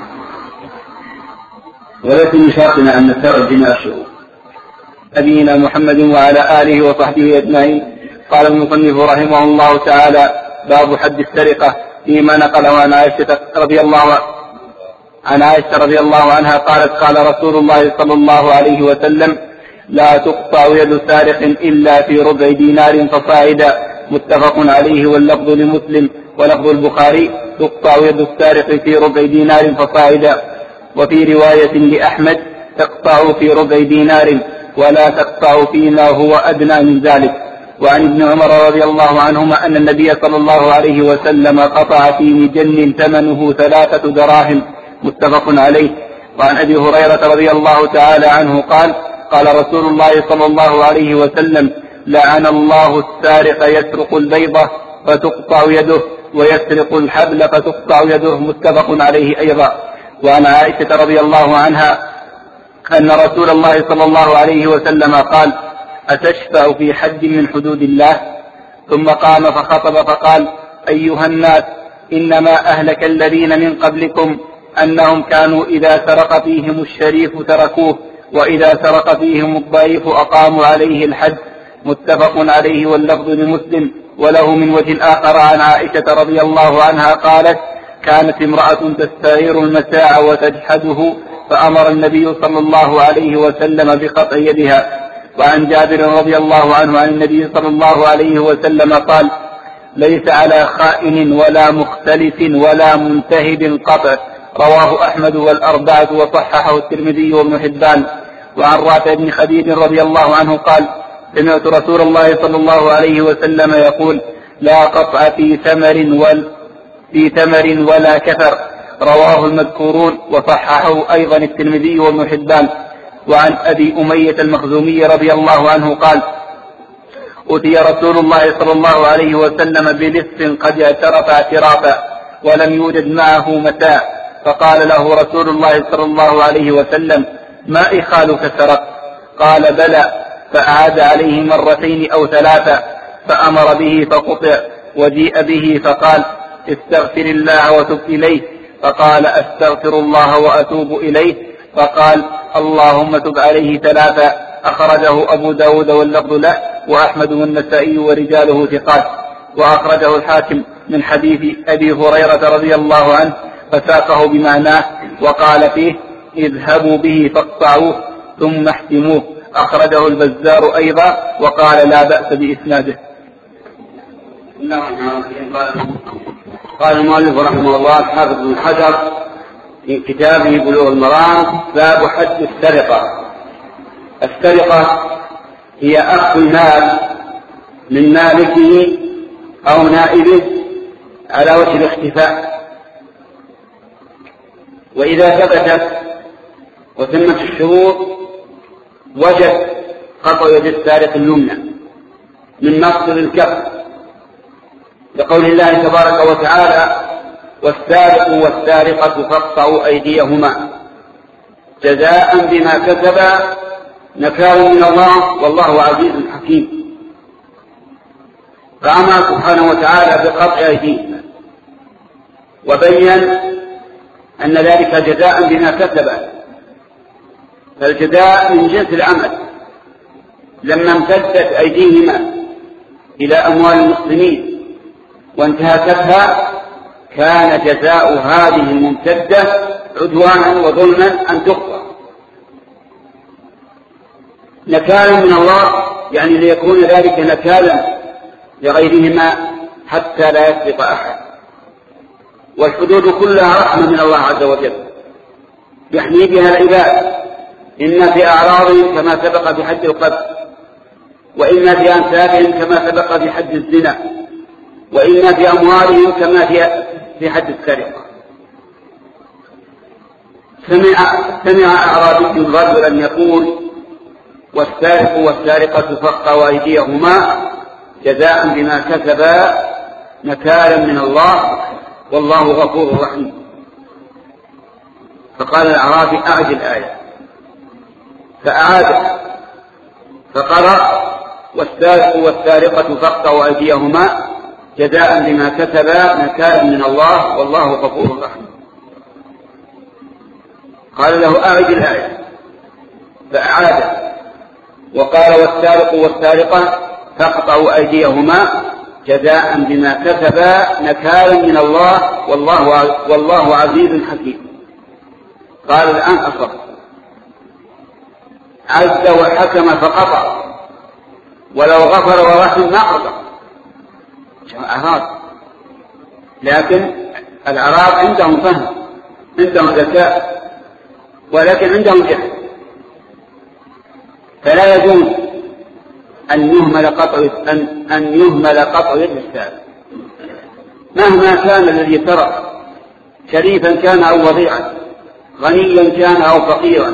ولكن من شرطنا أن نتبع جميع الشروط. نبينا محمد وعلى آله وصحبه أجمعين. قال المصنف رحمه الله تعالى: باب حد السرقة، فيما نقله عن عائشة رضي الله عنها قالت: قال رسول الله صلى الله عليه وسلم: لا تقطع يد سارق إلا في ربع دينار فصاعدا. متفق عليه، واللفظ لمسلم ولفظ البخاري: تقطع يد السارق في ربع دينار فصاعدا. وفي رواية لأحمد: تقطع في ربع دينار ولا تقطع فيما هو أدنى من ذلك. وعن ابن عمر رضي الله عنهما أن النبي صلى الله عليه وسلم قطع في مجن ثمنه 3 دراهم. متفق عليه. وعن أبي هريرة رضي الله تعالى عنه قال: قال رسول الله صلى الله عليه وسلم: لعن الله السارق يسرق البيضة فتقطع يده ويسرق الحبل فتقطع يده. متفق عليه أيضا. وعن عائشة رضي الله عنها أن رسول الله صلى الله عليه وسلم قال: أتشفع في حد من حدود الله؟ ثم قام فخطب فقال: أيها الناس، إنما أهلك الذين من قبلكم أنهم كانوا إذا سرق فيهم الشريف تركوه، وإذا سرق فيهم الضعيف أقاموا عليه الحد. متفق عليه واللفظ لمسلم. وله من وجه آخر عن عائشة رضي الله عنها قالت: كانت امرأة تستعير المتاع وتجحده، فأمر النبي صلى الله عليه وسلم بقطع يدها. وعن جابر رضي الله عنه عن النبي صلى الله عليه وسلم قال: ليس على خائن ولا مختلف ولا منتهب قطع. رواه أحمد والأربعة وصححه الترمذي وابن حبان. وعن رافع بن خديج رضي الله عنه قال: سمعت رسول الله صلى الله عليه وسلم يقول: لا قطع في ثمر ولا كثر. رواه المذكورون وصححه أيضا الترمذي وابن حبان. وعن أبي أمية المخزومي رضي الله عنه قال: أتي رسول الله صلى الله عليه وسلم بلص قد اعترف اعترافا ولم يوجد معه متاع، فقال له رسول الله صلى الله عليه وسلم: ما إخالك سرق؟ قال: بلى. فأعاد عليه مرتين أو ثلاثة، فأمر به فقطع. وجيء به فقال: استغفر الله وتب إليه. فقال: أستغفر الله وأتوب إليه. فقال: اللهم تب عليه ثلاثة. أخرجه أبو داود واللفظ له، وأحمد والنسائي ورجاله ثقات. وأخرجه الحاكم من حديث أبي هريرة رضي الله عنه فساقه بمعناه، وقال فيه: اذهبوا به فاقطعوه ثم احتموه. أخرجه البزار أيضا وقال لا بأس بإسناده. قال المؤلف رحمه الله الحافظ بن حجر في كتابه بلوغ المرام: باب حد السرقة. السرقة هي أخذ المال من مالكه أو نائبه على وجه الاختفاء، وإذا ثبتت وتمت الشروط وجب قطع يد السارق اليمنى من مقصد الكف، لقول الله تبارك وتعالى: والسارق والسارقة فاقطعوا أيديهما جزاء بما كسبا نكال من الله والله عزيز حكيم. فأمر سبحانه وتعالى بقطع أيديهما، وبين أن ذلك جزاء بما كسبا، فالجزاء من جنس العمل. لما امتدت أيديهما إلى أموال المسلمين وانتهكتها، كان جزاء هذه الممتدة عدوانا وظلما أن تقطع نكالا من الله، يعني ليكون ذلك نكالا لغيرهما حتى لا يسرق أحد. والحدود كلها رحمة من الله عز وجل يحمي بها العباد، إما في أعراضهم كما سبق في حد القذف، وإما في أنسابهم كما سبق في حد الزنا، وإما في أموالهم كما في حد السرقة. سمع أعرابي رجلا يقول: والسارق والسارقة فاقطعوا أيديهما جزاء بما كسبا نكالا من الله والله غفور رحيم. فقال الأعرابي: أعد الآية، فأعاد فقرأ: والسارق والسارقة فاقطعوا أيديهما جزاء بما كسبا نكالا من الله والله غفور رحيم. قال له: أعد الآية، فأعاد وقال: والسارق والسارقة فاقطعوا أيديهما جزاء بما كسبا نكالا من الله والله عزيز حكيم. قال: الآن أصبت، عز وحكم فقطع، ولو غفر ورحم ما قطع. أعراض، لكن الأعراض عندهم فهم، عندهم ذكاء، ولكن عندهم جهل، فلا يجوز أن يهمل قطع يد السارق مهما كان الذي سرق، شريفا كان أو وضيعا، غنيا كان أو فقيرا.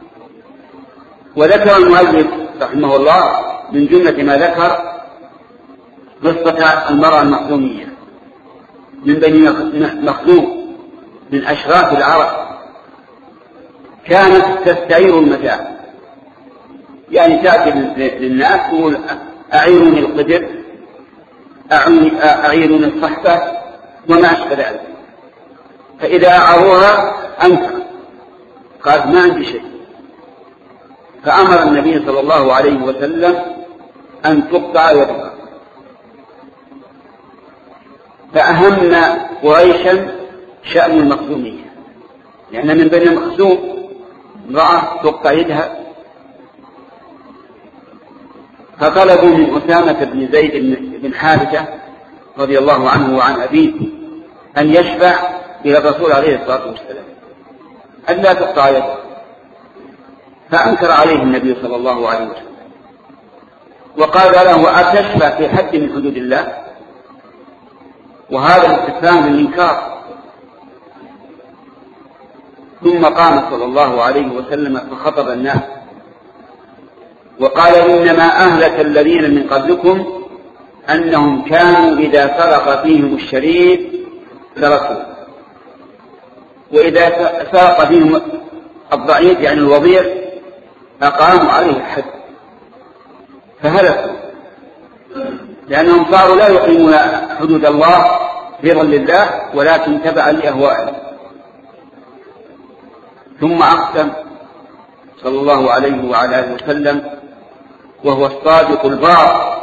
وذكر المؤلف رحمه الله من جملة ما ذكر قصة المرأة المخزومية من بني مخزوم من أشراف العرب، كانت تستعير المتاع، يعني تأتي للناس تقول أعيروني القدر، أعيروني الصحفة وما أشبه ذلك، فإذا أعروها أنكر قال ما عندي شيء، فأمر النبي صلى الله عليه وسلم أن تقطع يدها. فأهم قريشا شأن المخزومية، لأن من بين المخزوم امرأة تقطع يدها، فطلبوا من أسامة بن زيد بن حارثة رضي الله عنه وعن أبيه أن يشفع إلى الرسول عليه الصلاة والسلام أن لا تقطع يده، فأنكر عليه النبي صلى الله عليه وسلم وقال له أتشفع في حد من حدود الله؟ وهذا الاستفهام للإنكار. ثم قام صلى الله عليه وسلم فخطب الناس وقال إنما أهلك الذين من قبلكم أنهم كانوا إذا سرق فيهم الشريف تركوا، وإذا سرق فيهم الضعيف يعني الوضيع أقاموا عليه الحد، فهلكوا لأنهم صاروا لا يقيمون حدود الله رضا لله ولكن تبعا لأهوائهم. ثم أقسم صلى الله عليه وعلى آله وسلم وهو الصادق البار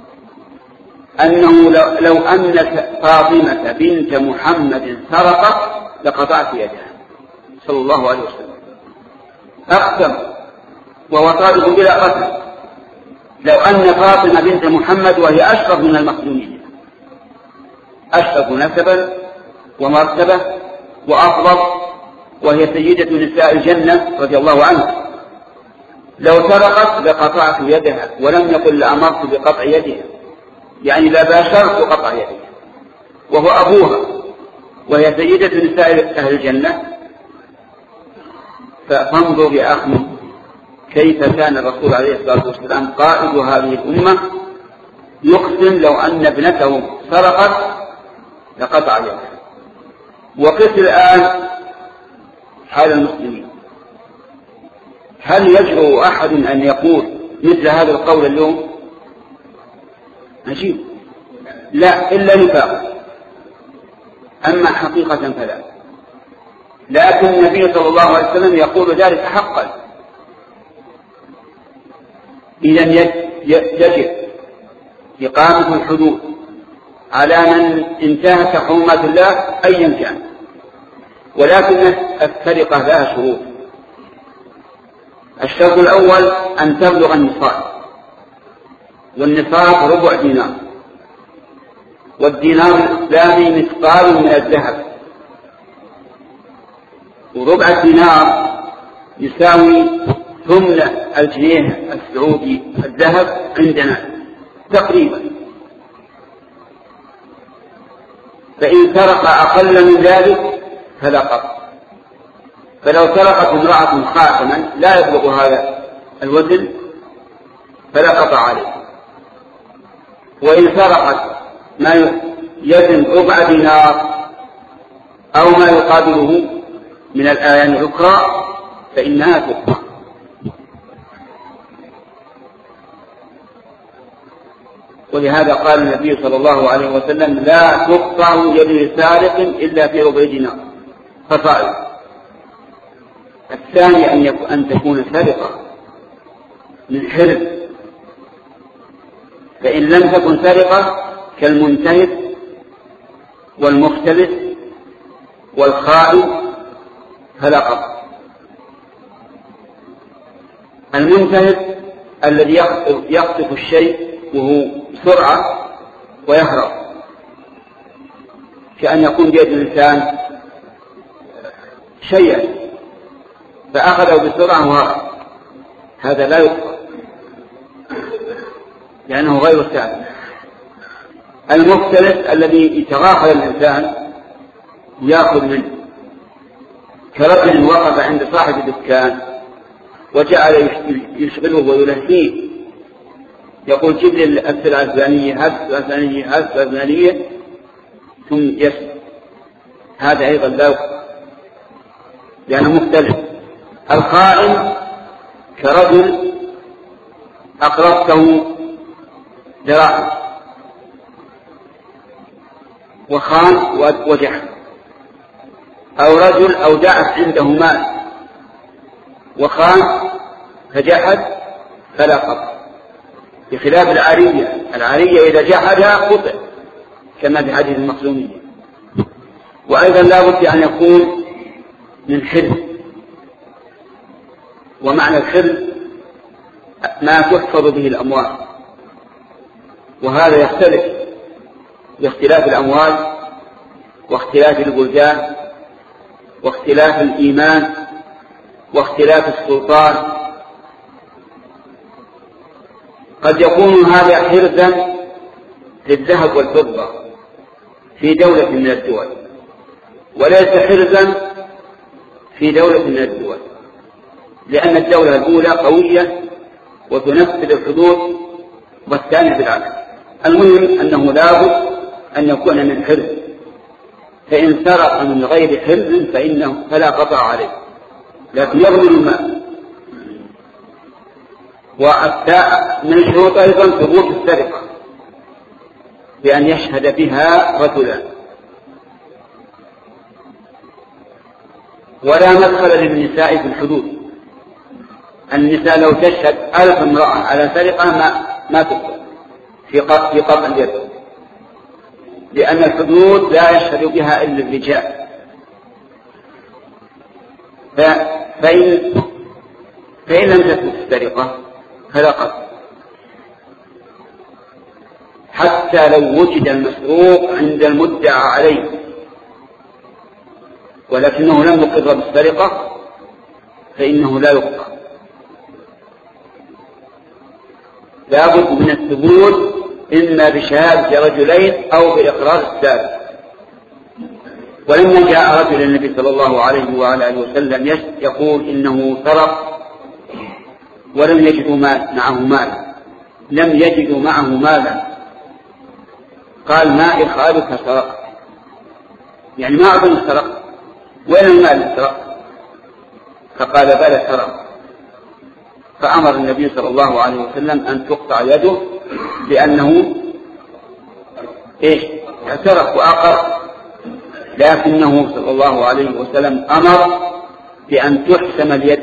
أنه لو أن فاطمة بنت محمد سرقت لقطعت يدها صلى الله عليه وسلم. أقسم وهو صادق بلا قسم لو أن فاطمة بنت محمد وهي أشرف من المخزومين، أشرف نسبا ومرتبة وأفضل، وهي سيدة نساء الجنة رضي الله عنها، لو سرقت لقطعت يدها، ولم يقل لأمرت بقطع يدها، يعني لا باشرت قطع يدها، وهو أبوها وهي سيدة نساء أهل الجنة. فانظر يا أخي كيف كان الرسول عليه الصلاة والسلام قائد هذه الأمة يقسم لو أن ابنته سرقت لقطع يدها. وقس الآن حال المسلمين، هل يجرؤ أحد أن يقول مثل هذا القول اليوم؟ عجيب، لا إلا نفاق، أما حقيقة فلا. لكن النبي صلى الله عليه وسلم يقول ذلك حقا. إذن يجب إقامة الحدود على من انتهك حرمات الله أيا كان، ولكن السرقة لها شروط. الشرط الأول أن تبلغ النصاب، والنصاب ربع دينار، والدينار الإسلامي مثقال من الذهب، وربع الدينار يساوي ثمن الجنيه السعودي الذهب عندنا تقريبا. فإن سرق أقل من ذلك فلا قطع. فلو سرقت امرأة خاتما لا يبلغ هذا الوزن فلا قطع عليه. وإن سرقت ما يزن ربع دينار أو ما يقابله من الآيان الأخرى فإنها تقطع. ولهذا قال النبي صلى الله عليه وسلم لا تقطع يد سارق إلا في ربع دينار فصائد. الثاني أن تكون سرقة من حرز، فإن لم تكن سرقة كالمنتهب والمختلس والخائن فلا قطع. المنتهب الذي يقطف الشيء وهو بسرعة ويهرب، كأن يكون بيد الإنسان شيئا فأخذه بسرعة وهرب، هذا لا يقطع لأنه غير سالم. المختلس الذي يتغافل الإنسان يأخذ منه، كرجل وقف عند صاحب الدكان وجعل يشغله ويلهيه، يقول جيب لي السلعة الفلانية، هذه السلعة الفلانية، هذه السلعة الفلانية، ثم يسلم، هذا أيضا لا يقطع لأنه مختلف. الخائن كرجل أقرضته دراهم وخان وجحد، أو رجل أودعت عنده مال وخان فجحد فلا قطع، بخلاف العارية إذا جحدها قطع كما في حديث المخزومية. وأيضا لا بد أن يكون من حرز، ومعنى الحرز ما تحفظ به الأموال، وهذا يختلف باختلاف الأموال واختلاف البلدان واختلاف الإيمان واختلاف السلطان. قد يكون هذا حرزا للذهب والفضة في دولة من الدول، وليس حرزا في دولة من الدول، لأن الدولة الأولى قوية وتنفذ الحدود والثانية بالعكس. المهم أنه لابد أن يكون من حرز، فإن سرق من غير حرز فلا قطع عليه، لكن يغني المال. ومن الشروط أيضا ثبوت السرقة بأن يشهد بها رجلان، ولا مدخل للنساء في الحدود. النساء لو تشهد 1000 امرأة على سرقة ما تقبل في قطع اليد، لأن الحدود لا يشهد بها إلا الرجال. فإن لم تثبت السرقة فلا قطع، حتى لو وجد المسروق عند المدعى عليه ولكنه لم يقر بالسرقة فإنه لا يقطع. لا بد من الثبوت إما بشهادة رجلين أو بإقرار السارق. ولما جاء رجل النبي صلى الله عليه وعلى آله وسلم يقول إنه سرق ولم يجدوا معه مالا، قال ما إخالك سرق، يعني ما أظن سرق، وين المال سرق؟ فقال بلى سرق. فأمر النبي صلى الله عليه وسلم أن تقطع يده لأنه اعترف وأقر، لكنه صلى الله عليه وسلم أمر بأن تحسم اليد،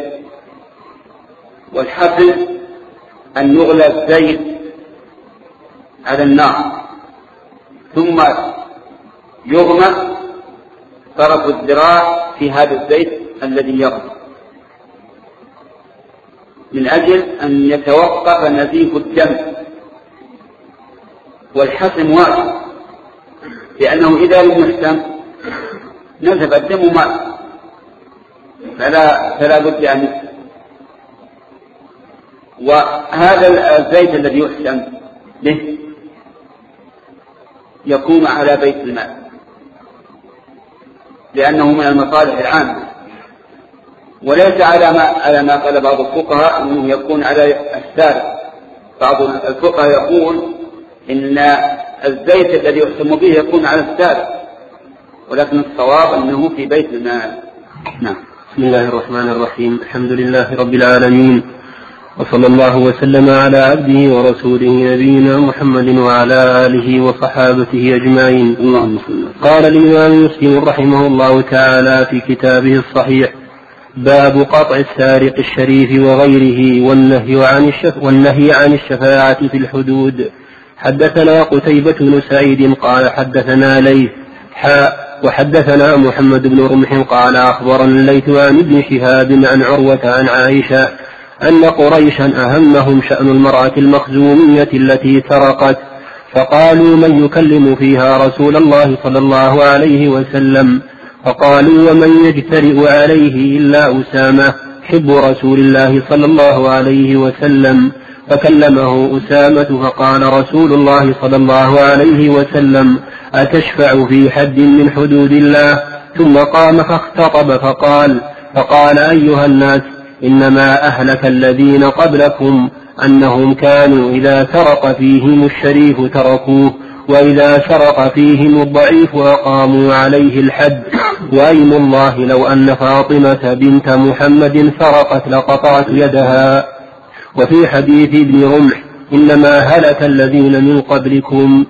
والحسم أن يغلى الزيت على النار ثم يغمى طرف الذراع في هذا الزيت الذي يغلى، من أجل أن يتوقف نزيف الدم. والحسم واجب، لأنه إذا لم يحسم نزف الدم ماء، فلا بد أن يحسم. وهذا الزيت الذي يحسم به يكون على بيت المال، لأنه من المصالح العامة، وليس على ما قال بعض الفقهاء أنه يكون على السارق. بعض الفقهاء يقول إن الزيت الذي يحسم به يكون على السارق، ولكن الصواب أنه في بيت المال. نعم. بسم الله الرحمن الرحيم. الحمد لله رب العالمين، وصلى الله وسلم على عبده ورسوله نبينا محمد وعلى آله وصحابته أجمعين. قال الإمام مسلم رحمه الله تعالى في كتابه الصحيح: باب قطع السارق الشريف وغيره والنهي عن الشفاعة في الحدود. حدثنا قتيبة بن سعيد قال حدثنا ليث وحدثنا محمد بن رمح قال أخبرنا الليث عن ابن شهاب عن عروة عن عائشة أن قريشا أهمهم شأن المرأة المخزومية التي سرقت، فقالوا من يكلم فيها رسول الله صلى الله عليه وسلم؟ فقالوا ومن يجترئ عليه إلا أسامة حب رسول الله صلى الله عليه وسلم. فكلمه أسامة فقال رسول الله صلى الله عليه وسلم: أتشفع في حد من حدود الله؟ ثم قام فاختطب فقال أيها الناس، إنما أهلك الذين قبلكم أنهم كانوا إذا سرق فيهم الشريف تركوه، وإذا سرق فيهم الضعيف أقاموا عليه الحد، وأيم الله لو أن فاطمة بنت محمد سرقت لقطعت يدها. وفي حديث ابن رمح إنما هلك الذين من قبلكم.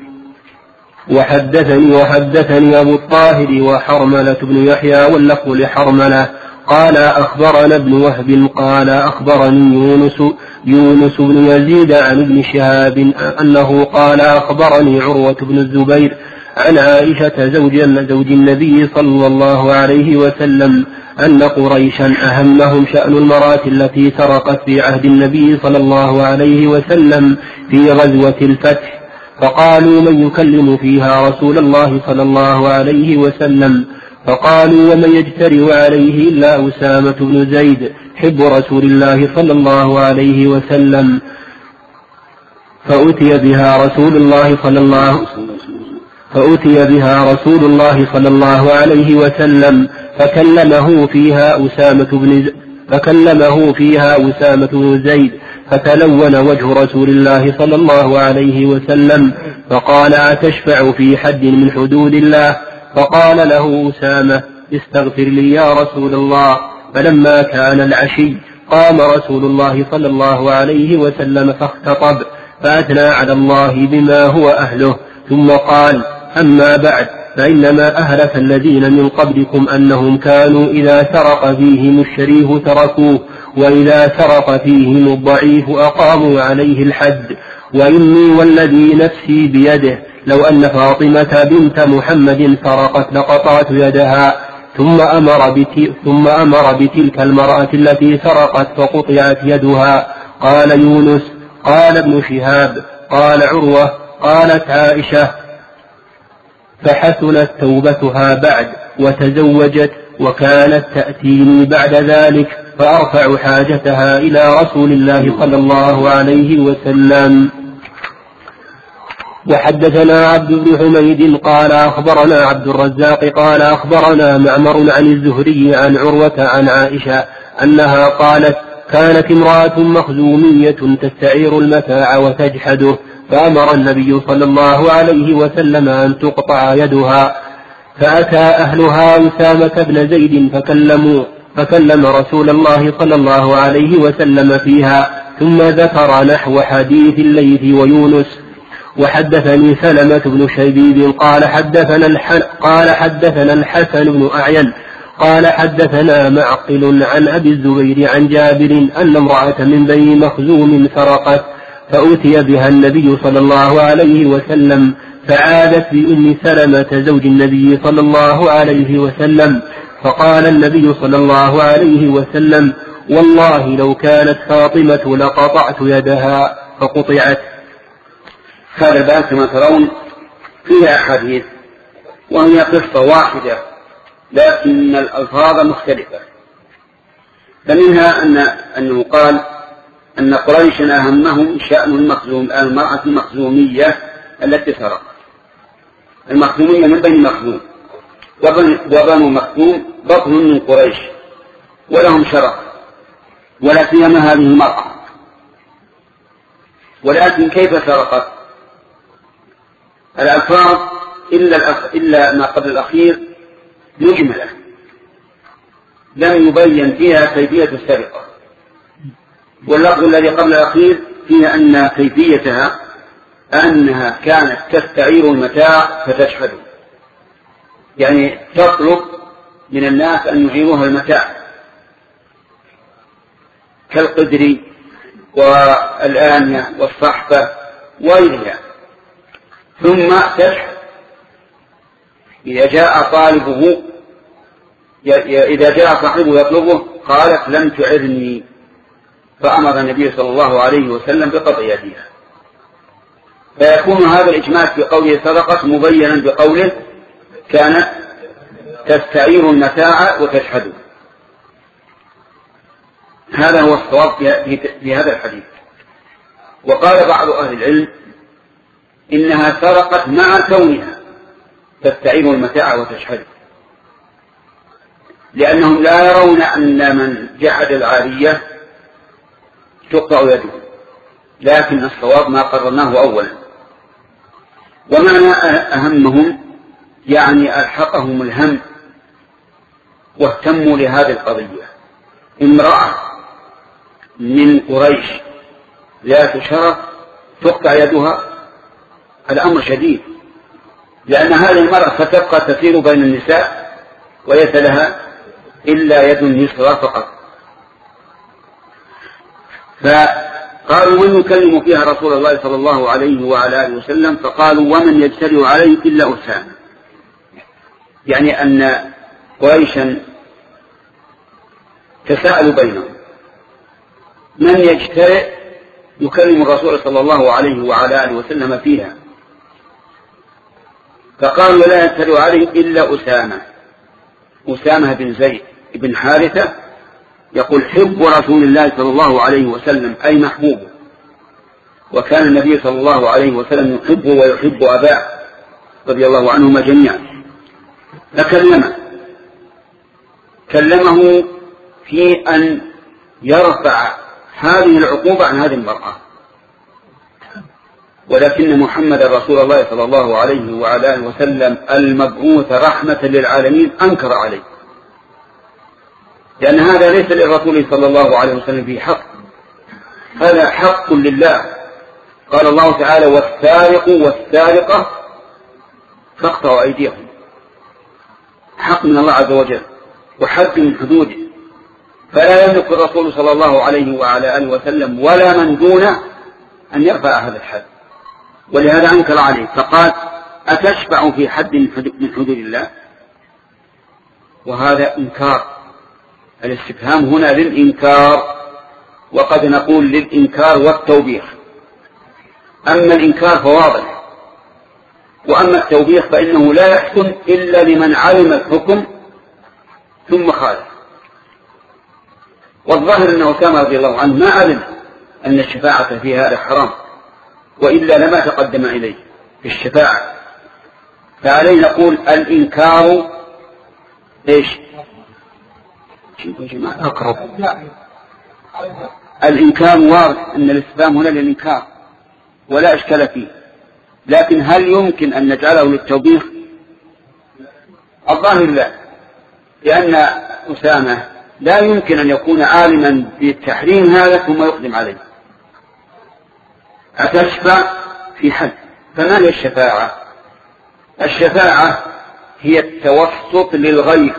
وحدثني أبو الطاهر وحرملة بن يحيى واللفظ لحرملة قال أخبرنا ابن وهب قال أخبرني يونس بن يزيد عن ابن شهاب أنه قال أخبرني عروة بن الزبير عن عائشة زوج النبي صلى الله عليه وسلم أن قريشا أهمهم شأن المرأة التي سرقت في عهد النبي صلى الله عليه وسلم في غزوة الفتح، فقالوا من يكلم فيها رسول الله صلى الله عليه وسلم؟ فقالوا ومن يجترئ عليه إلا أسامة بن زيد حب رسول الله صلى الله عليه وسلم. فأتي بها رسول الله صلى الله عليه وسلم فكلمه فيها أسامة بن زيد فتلون وجه رسول الله صلى الله عليه وسلم فقال أتشفع في حد من حدود الله؟ فقال له أسامة استغفر لي يا رسول الله. فلما كان العشي قام رسول الله صلى الله عليه وسلم فاختطب فأثنى على الله بما هو أهله، ثم قال أما بعد فإنما أهلك الذين من قبلكم أنهم كانوا إذا سرق فيهم الشريف تركوه وإذا سرق فيهم الضعيف أقاموا عليه الحد. وإني والذي نفسي بيده لو أن فاطمة بنت محمد سرقت لقطعت يدها. ثم أمر بتلك المرأة التي سرقت فقطعت يدها. قال يونس قال ابن شهاب قال عروة قالت عائشة فحسنت توبتها بعد وتزوجت وكانت تأتيني بعد ذلك فأرفع حاجتها إلى رسول الله صلى الله عليه وسلم. وحدثنا عبد بن حميد قال أخبرنا عبد الرزاق قال أخبرنا معمر عن الزهري عن عروة عن عائشة أنها قالت كانت امرأة مخزومية تستعير المتاع وتجحده، فأمر النبي صلى الله عليه وسلم أن تقطع يدها، فأتى أهلها أسامة بن زيد فكلم رسول الله صلى الله عليه وسلم فيها، ثم ذكر نحو حديث الليث ويونس. وحدثني سلمة بن شبيب قال حدثنا الحسن بن أعين قال حدثنا معقل عن أبي الزبير عن جابر أن امرأة من بني مخزوم سرقت فأتي بها النبي صلى الله عليه وسلم فعادت بأم سلمة زوج النبي صلى الله عليه وسلم، فقال النبي صلى الله عليه وسلم والله لو كانت فاطمة لقطعت يدها فقطعت. هذا الباب كما ترون فيها أحاديث وهي قصة واحدة لكن الألفاظ مختلفة. فمنها أنه قال أن قريشا أهمهم شأن المرأة المخزومية التي سرقت. المخزومية من بني مخزوم، وبنو مخزوم بطن من قريش ولهم شرف، ولا سيما هذه المرأة. ولكن كيف سرقت؟ الألفاظ إلا ما قبل الأخير مجملة لم يبين فيها كيفية السرقة، واللفظ الذي قبل الأخير فيها أن كيفيتها أنها كانت تستعير المتاع فتشهده، يعني تطلب من الناس أن يعيروها المتاع كالقدر والآنية والصحفة وغيرها، ثم تشهد. إذا جاء صاحبه يطلبه قالت لم تعرني، فأمر النبي صلى الله عليه وسلم بقطع يدها. فيكون هذا الإجمال في قوله سرقت مبينا بقوله كانت تستعير المتاع وتشهده. هذا هو الصواب في هذا الحديث. وقال بعض أهل العلم إنها سرقت مع كونها تستعير المتاع وتشهده، لأنهم لا يرون أن من جحد العارية تقطع يده، لكن الصواب ما قررناه أولا. ومعنى أهمهم يعني ألحقهم الهم واهتموا لهذه القضية. امرأة من قريش ذات شرف تقطع يدها، الأمر شديد، لأن هذه المرأة ستبقى تسير بين النساء وليس لها إلا يد يسرى فقط. فقالوا من يكلم فيها رسول الله صلى الله عليه وعلى آله وسلم؟ فقالوا ومن يجترئ عليه إلا أسامة، يعني أن قريشا تساءلوا بينهم من يجترئ يكلم الرسول صلى الله عليه وعلى آله وسلم فيها، فقالوا لا يجترئ عليه إلا أسامة بن زيد بن حارثة، يقول حب رسول الله صلى الله عليه وسلم أي محبوبه، وكان النبي صلى الله عليه وسلم يحبه ويحب أباه رضي الله عنهما جميعا. كلمه في أن يرفع هذه العقوبة عن هذه المرأة، ولكن محمد رسول الله صلى الله عليه وعلى آله وسلم المبعوث رحمة للعالمين أنكر عليه، لأن هذا ليس للرسول صلى الله عليه وسلم فيه حق، هذا حق لله. قال الله تعالى والسارق والسارقة فاقطعوا أيديهم، حق من الله عز وجل وحد من حدوده، فلا يملك الرسول صلى الله عليه وعلى آله وسلم ولا من دونه أن يرفع هذا الحد، ولهذا أنكر عليه فقال أتشفع في حد من حدود الله؟ وهذا إنكار، الاستفهام هنا للإنكار، وقد نقول للإنكار والتوبيخ. أما الإنكار فواضح، وأما التوبيخ فإنه لا يحكم إلا لمن علم الحكم ثم خالف. والظاهر أن أسامة رضي الله عنه ما علم أن الشفاعة في هذا حرام، وإلا لما تقدم إليه في الشفاعة. فعليه نقول الإنكار إيش؟ أقرب. الإنكار وارد، أن الاستفهام هنا للإنكار ولا إشكال فيه، لكن هل يمكن أن نجعله للتوبيخ؟ الظاهر لا، لأن أسامة لا يمكن أن يكون عالما بالتحريم هذا ثم يقدم عليه. أتشفع في حد، فما هي الشفاعة؟ الشفاعة هي التوسط للغير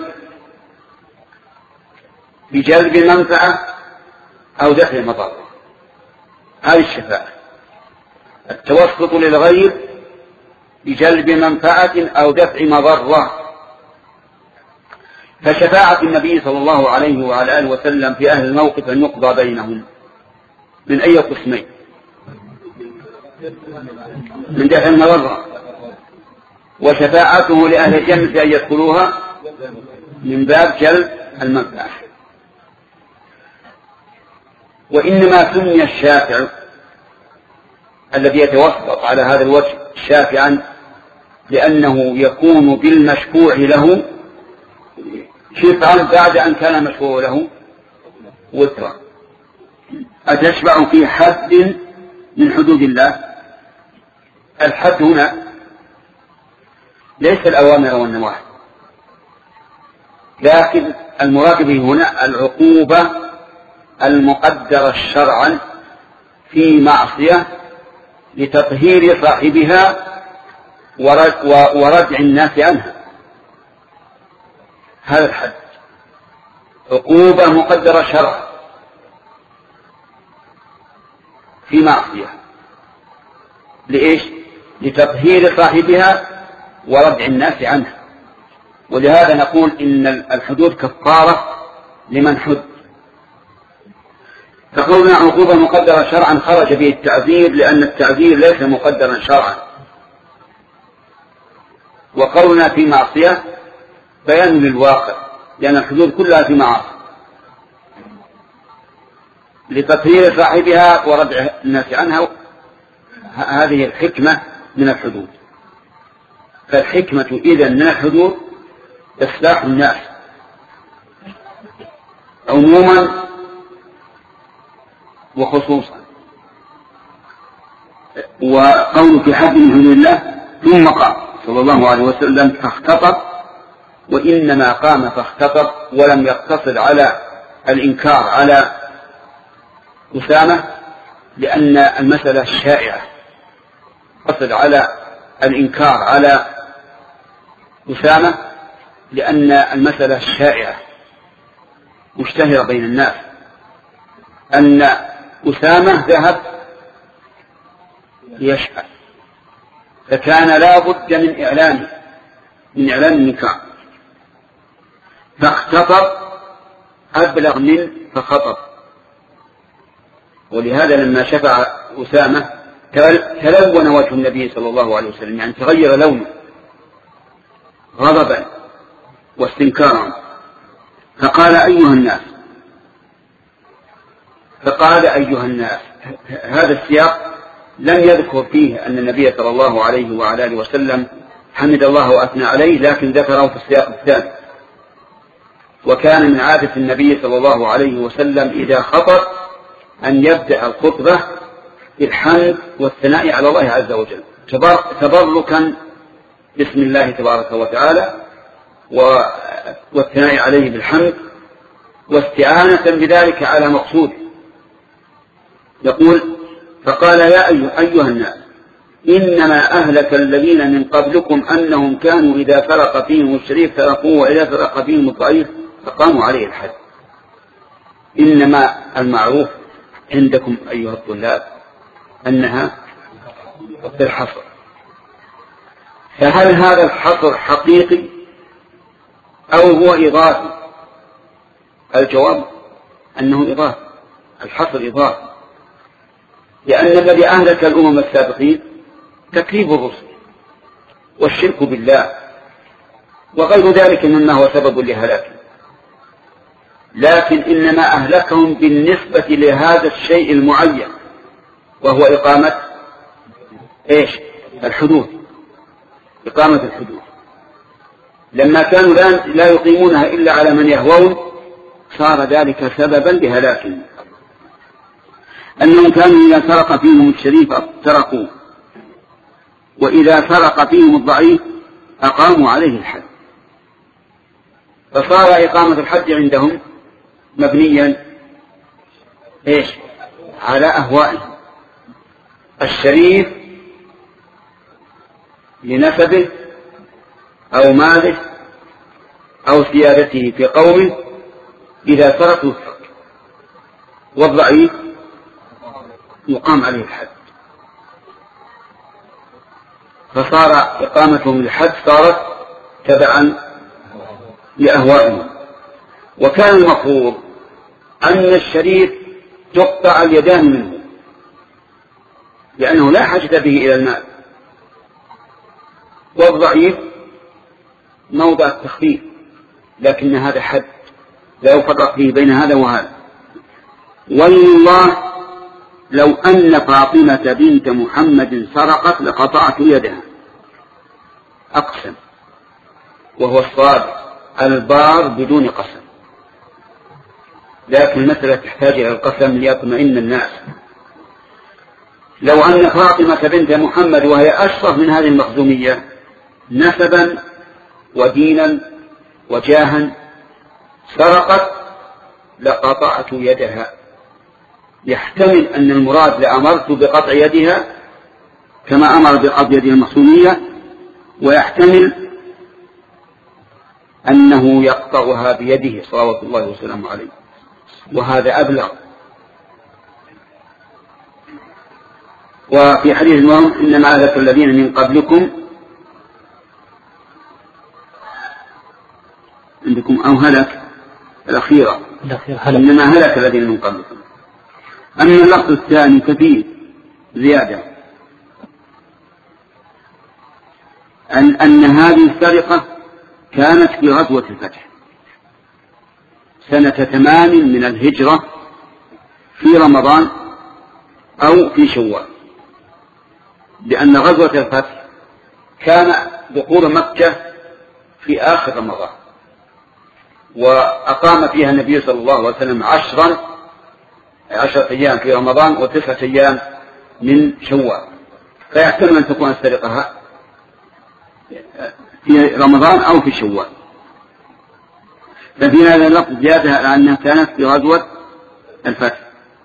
بجلب منفعة أو دفع مضرة، هذه الشفاعة، التوسط للغير بجلب منفعة أو دفع مضرة. فشفاعة النبي صلى الله عليه وعلى آله وسلم في أهل الموقف أن يقضى بينهم من أي قسمين؟ من دفع المضرة. وشفاعته لأهل الجنة أن يدخلوها من باب جلب المنفعة. وإنما سمي الشافع الذي يتوسط على هذا الوجه شافعا لأنه يكون بالمشفوع له شفعا بعد أن كان مشفوع له وترا. أتشفع في حد من حدود الله؟ الحد هنا ليس الأوامر والنواهي، لكن المراد به هنا العقوبة المقدرة شرعا في معصية لتطهير صاحبها وردع الناس عنها. هذا الحد عقوبة مقدرة شرعا في معصية، لإيش؟ لتطهير صاحبها وردع الناس عنها. ولهذا نقول إن الحدود كفارة لمن حد. فقولنا عقوبة مقدرة شرعا خرج به التعذير، لأن التعذير ليس مقدرا شرعا. وقولنا في معصية بيان للواقع، لأن الحدود كلها في معاصي لتطهير صاحبها وردع الناس عنها. هذه الحكمة من الحدود. فالحكمة إذن من الحدود إصلاح الناس عموما وخصوصا. وقول في حد من حدود الله ثم قال صلى الله عليه وسلم فاختطف وإنما قام فاختطب ولم يقتصر على الإنكار على أسامة لأن المسألة شائعة، يقتصر على الإنكار على أسامة لأن المسألة شائعة مشتهرة بين الناس أن أسامة ذهب يشهد، فكان لا بد من إعلان النكاح، فاختطب أبلغ من فخطب. ولهذا لما شفع أسامة تلون وجه النبي صلى الله عليه وسلم، يعني تغير لونه غضبا واستنكارا، فقال أيها الناس. هذا السياق لم يذكر فيه أن النبي صلى الله عليه وعلى آله وسلم حمد الله وأثنى عليه، لكن ذكره في السياق الثاني. وكان من عادة النبي صلى الله عليه وسلم إذا خطب أن يبدأ الخطبة بالحمد والثناء على الله عز وجل، تبركا باسم الله تبارك وتعالى والثناء عليه بالحمد واستعانة بذلك على مقصود. يقول: فقال يا أيها الناس إنما أهلك الذين من قبلكم أنهم كانوا إذا فرق فيهم الشريف تركوه وإذا فرق فيهم الضعيف فقاموا عليه الحد. إنما المعروف عندكم أيها الطلاب أنها الحصر، فهل هذا الحصر حقيقي أو هو إضافي؟ الجواب أنه إضافي، الحصر إضافي، لأن الذي أهلك الأمم السابقين تكذيب الرسل والشرك بالله وغير ذلك مما هو سبب لهلاكهم، لكن إنما أهلكهم بالنسبة لهذا الشيء المعين وهو إقامة الحدود، إقامة الحدود. لما كانوا لا يقيمونها إلا على من يهوون صار ذلك سببا لهلاكهم. أنهم كانوا إذا سرق فيهم الشريف تركوه وإذا سرق فيهم الضعيف أقاموا عليه الحد، فصار إقامة الحد عندهم مبنيا على أهوائهم. الشريف لنسبه أو ماله أو سيادته في قومه إذا سرق يترك، والضعيف يقام عليه الحد. فصار إقامتهم للحد صارت تبعا لأهوائهم. وكان المفروض أن الشريف تقطع اليدان منه لأنه لا حاجة به إلى المال، والضعيف موضع التخفيف، لكن هذا حد لا يفرق فيه بين هذا وهذا. والله لو أن فاطمة بنت محمد سرقت لقطعت يدها، أقسم، وهو الصادق البار بدون قسم، لكن المسألة تحتاج إلى القسم ليطمئن الناس. لو أن فاطمة بنت محمد وهي أشرف من هذه المخزومية نسبا ودينا وجاها سرقت لقطعت يدها. يحتمل أن المراد لأمرت بقطع يدها كما أمر بقطع يد المخزومية، ويحتمل أنه يقطعها بيده صلوات الله وسلامه عليه، وهذا أبلغ. وفي حديث المهم إنما أهلك الذين من قبلكم عندكم أو هلك الأخيرة إنما هلك الذين من قبلكم. أما اللفظ الثاني ففيه زيادة أن هذه السرقة كانت في غزوة الفتح سنة 8 من الهجرة في رمضان أو في شوال، لأن غزوة الفتح كان دخول مكة في آخر رمضان، وأقام فيها النبي صلى الله عليه وسلم 10 أيام في رمضان و9 أيام من شوال، فيحتمل أن تكون السرقة في رمضان أو في شوال. ففي هذا اللفظ زيادة على أنها كانت في غزوة الفتح.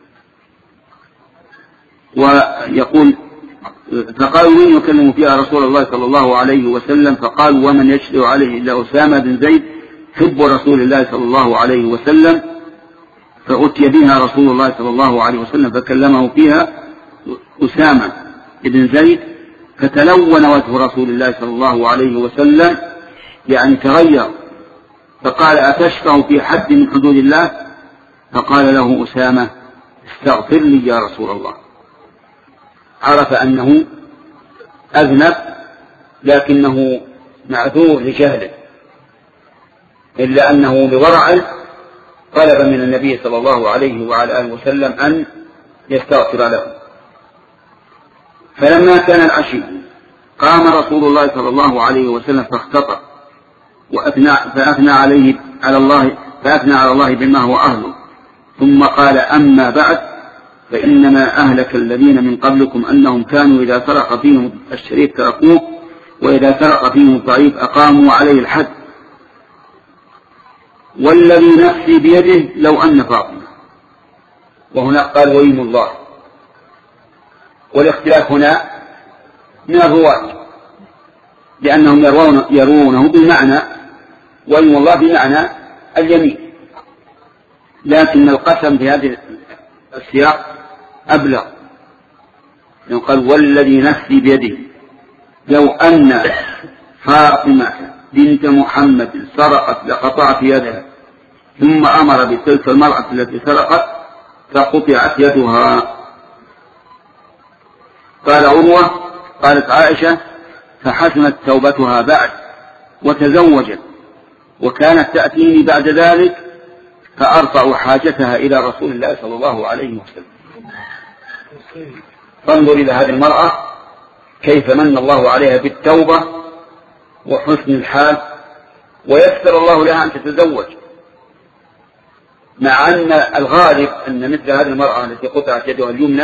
ويقول فقالوا من يكلم فيها رسول الله صلى الله عليه وسلم؟ فقالوا ومن يشهد عليه إلا أسامة بن زيد حب رسول الله صلى الله عليه وسلم. فأتي بها رسول الله صلى الله عليه وسلم فكلمه فيها أسامة بن زيد، فتلون وجه رسول الله صلى الله عليه وسلم، يعني تغير، فقال أتشفع في حد من حدود الله؟ فقال له أسامة استغفر لي يا رسول الله. عرف أنه أذنب لكنه معذور لجهله، إلا أنه بورعه طلب من النبي صلى الله عليه وعلى آله وسلم أن يستغفر له. فلما كان العشي قام رسول الله صلى الله عليه وسلم فاختطى فأثنى على الله بما هو أهله، ثم قال أما بعد فإنما أهلك الذين من قبلكم أنهم كانوا إذا سرق فيهم الشريف تركوه وإذا سرق فيهم الضعيف أقاموا عليه الحد، والذي نفسي بيده لو أن فاطمة. وهنا قال ويم الله، والاختلاف هنا من الرواة لأنهم يرونه بالمعنى ويم الله بمعنى اليمين، لكن القسم في هذه السياق أبلغ، يقال والذي نفسي بيده لو أن فاطمة بنت محمد سرقت لقطعت يدها، ثم أمر بتلك المرأة التي سرقت فقطعت يدها. قال عروة قالت عائشة فحسنت توبتها بعد وتزوجت، وكانت تأتيني بعد ذلك فأرفع حاجتها إلى رسول الله صلى الله عليه وسلم. فانظر إلى هذه المرأة كيف من الله عليها بالتوبة وحسن الحال، ويسر الله لها أن تتزوج، مع أن الغالب أن مثل هذه المرأة التي قطعت يدها اليمنى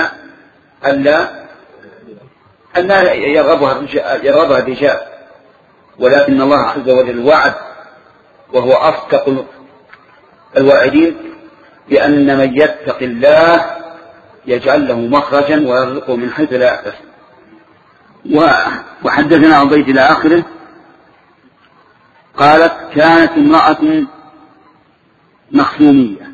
ألا يرغبها الرجال، ولكن الله عز وجل وعد وهو أصدق الواعدين بأن من يتق الله يجعل له مخرجا ويرزقه من حيث لا يحتسب. وحدثنا عن بيت إلى آخره قالت كانت امرأة مخزومية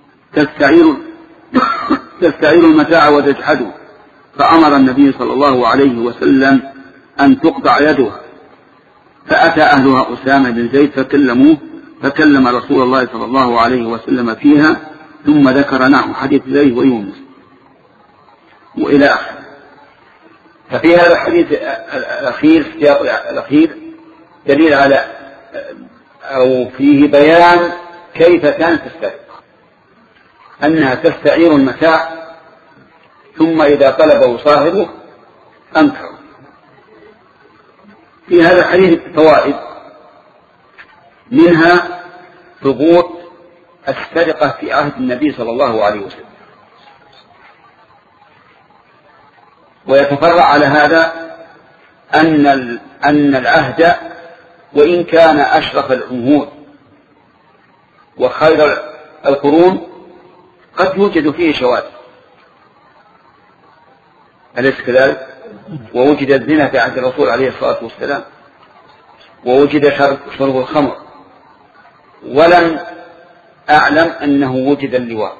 تستعير المتاع وتجحده، فأمر النبي صلى الله عليه وسلم أن تقطع يدها، فأتى أهلها أسامة بن زيد فكلم رسول الله صلى الله عليه وسلم فيها، ثم ذكر نحو حديث زيد ويونس وإلى آخره. ففي هذا الحديث الأخير السياق الأخير دليل على أو فيه بيان كيف كانت تستعير، أنها تستعير المتاع ثم إذا طلبه صاحبه أنكر. في هذا الحديث فوائد، منها ثبوت السرقة في عهد النبي صلى الله عليه وسلم، ويتفرع على هذا أن العهد وإن كان أشرف العهود وخير القرون قد يوجد فيه شواذ، أليس كذلك؟ ووجد الزنا في عهد الرسول عليه الصلاة والسلام، ووجد شرب الخمر، ولم أعلم أنه وجد اللواء.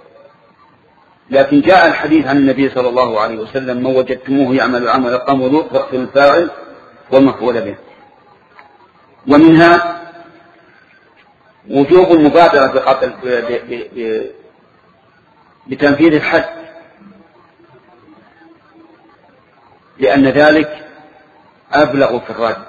لكن جاء الحديث عن النبي صلى الله عليه وسلم من وجدتموه يعمل عمل قوم لوط فاقتلوا الفاعل والمفعول به. ومنها وجوب المبادرة بتنفيذ الحد، لأن ذلك أبلغ في الرد.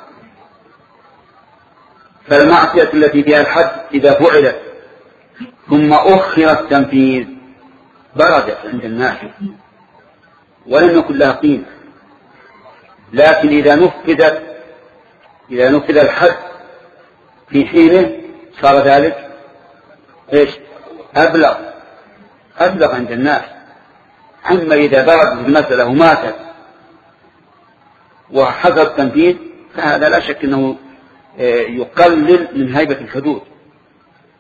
فالمعصية التي فيها الحد إذا فعلت ثم أخر التنفيذ بردت عند الناس ولم يكن لها قيمة، لكن إذا نفذ الحد في حينه صار ذلك أبلغ عند الناس. أما إذا بردت المسألة وماتت وحصل التنفيذ فهذا لا شك أنه يقلل من هيبة الحدود،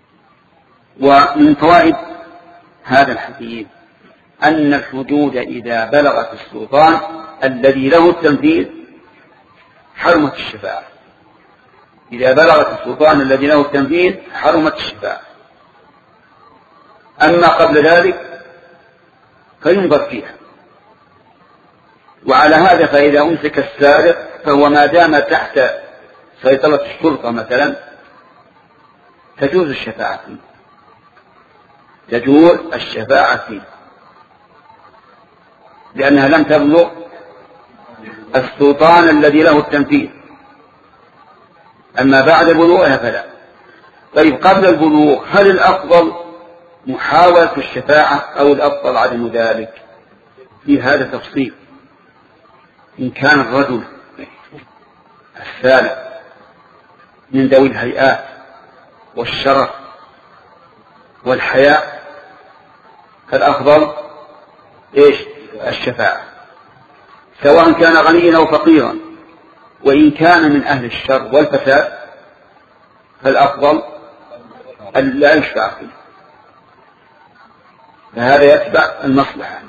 ومن فوائد هذا الحديث أن الحدود إذا بلغت السلطان الذي له التنفيذ حرمت الشفاعة. إذا بلغت السلطان الذي له التنفيذ حرمت الشفاعة. أما قبل ذلك فينظر فيها. وعلى هذا فإذا أمسك السارق فهو ما دام تحت سيطرة الشرطة مثلا تجوز الشفاعة فيه، تجوز الشفاعة فيه، لأنها لم تبلغ السلطان الذي له التنفيذ. أما بعد بلوغها فلا. طيب قبل البلوغ هل الأفضل محاولة الشفاعة أو الأفضل عدم ذلك؟ في هذا تفصيل. إن كان الرجل السالك من ذوي الهيئات والشرف والحياء فالأفضل الشفاعة، سواء كان غنيا أو فقيرا. وإن كان من أهل الشر والفساد فالأفضل أن لا يشفع فيه، فهذا يتبع المصلحة.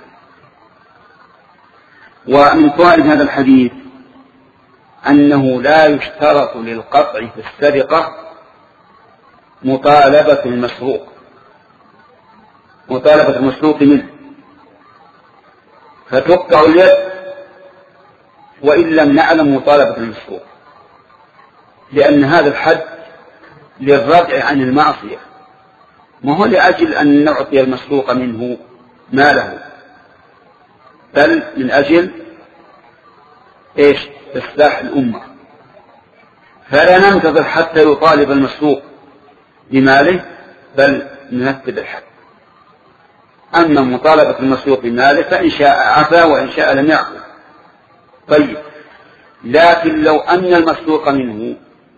ومن فوائد هذا الحديث أنه لا يشترط للقطع في السرقة مطالبة المسروق منه، فتقطع اليد وإن لم نعلم مطالبة المسروق، لأن هذا الحد للردع عن المعصية، ما هو لأجل أن نعطي المسروق منه ماله، بل من أجل إصلاح الأمة. فلا ننتظر حتى يطالب المسروق بماله، بل ننفذ الحد. أما مطالبة المسروق بماله فإن شاء عفا وإن شاء لم يعفو. طيب، لكن لو أن المسروق منه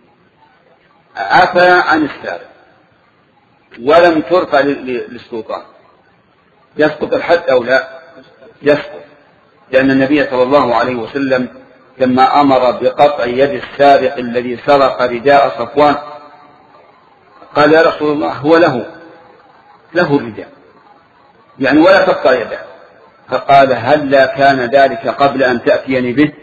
عفا عن السارق ولم ترفع للسلطان يسقط الحد أو لا؟ يسقط، لأن النبي صلى الله عليه وسلم لما أمر بقطع يد السارق الذي سرق رداء صفوان قال يا رسول الله هو له الرداء يعني ولا تقطع يده، فقال هل لا كان ذلك قبل أن تأتيني به؟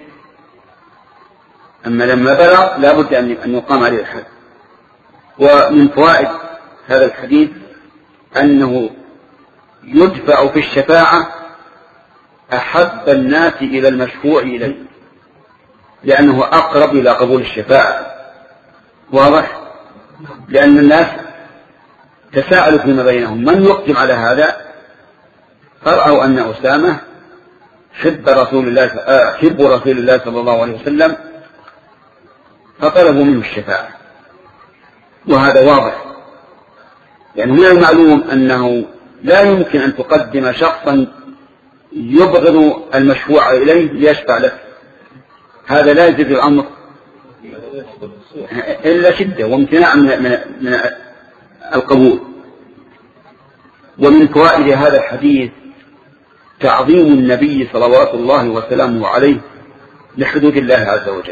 أما لما بلغ لا بد أن يقام عليه الحد. ومن فوائد هذا الحديث أنه يدفع في الشفاعة أحب الناس إلى المشفوع إليه، لأنه أقرب إلى قبول الشفاعة. واضح؟ لأن الناس تساءلوا فيما بينهم من يقدم على هذا، فرأوا أن أسامة حب رسول الله صلى الله عليه وسلم فطلبوا منه الشفاعة. وهذا واضح، يعني من المعلوم أنه لا يمكن أن تقدم شخصا يبغض المشفوع إليه ليشفع لك، هذا لا يزيد الأمر إلا شدة وامتناع من القبول. ومن فوائد هذا الحديث تعظيم النبي صلوات الله وسلامه عليه لحدود الله عز وجل،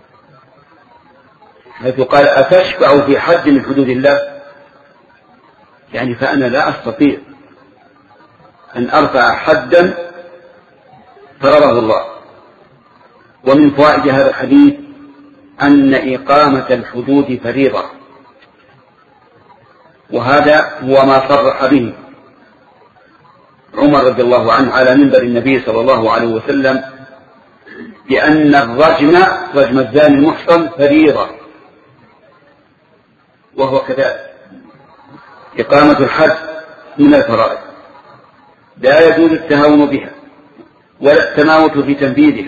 حيث قال أتشفع في حد من حدود الله؟ يعني فأنا لا أستطيع أن أرفع حدا فرضه الله. ومن فوائد هذا الحديث أن إقامة الحدود فريضة، وهذا هو ما صرح به عمر رضي الله عنه على منبر النبي صلى الله عليه وسلم بأن رجم الزاني المحصن فريضة، وهو كذلك. إقامة الحد من الفرائض لا يجوز التهاون بها ولا التماوت في تنفيذها،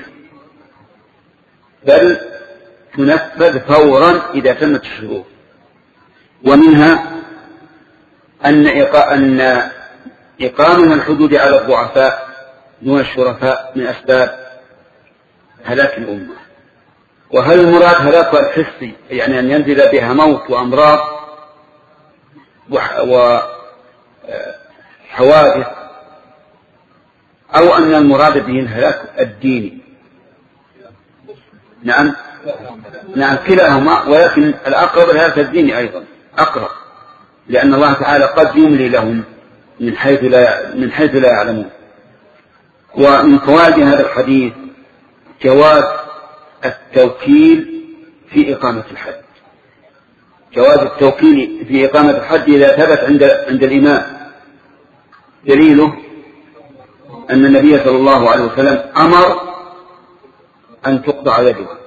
بل تنفذ فورا إذا تمت الشروط. ومنها أن إقامة الحدود على الضعفاء دون الشرفاء من أسباب هلاك الأمة. وهل المراد هلاكها الحسي، يعني أن ينزل بها موت وأمراض وحوادث، أو أن المراد به الهلاك الديني؟ نعم كلاهما، ولكن الأقرب الهلاك الديني أيضا أقرب، لأن الله تعالى قد يملي لهم من حيث لا يعلمون. ومن فوائد هذا الحديث جواز التوكيل في إقامة الحد، جواز التوكيل في إقامة الحد إذا ثبت عند الإمام. دليله أن النبي صلى الله عليه وسلم أمر أن تقطع يدها،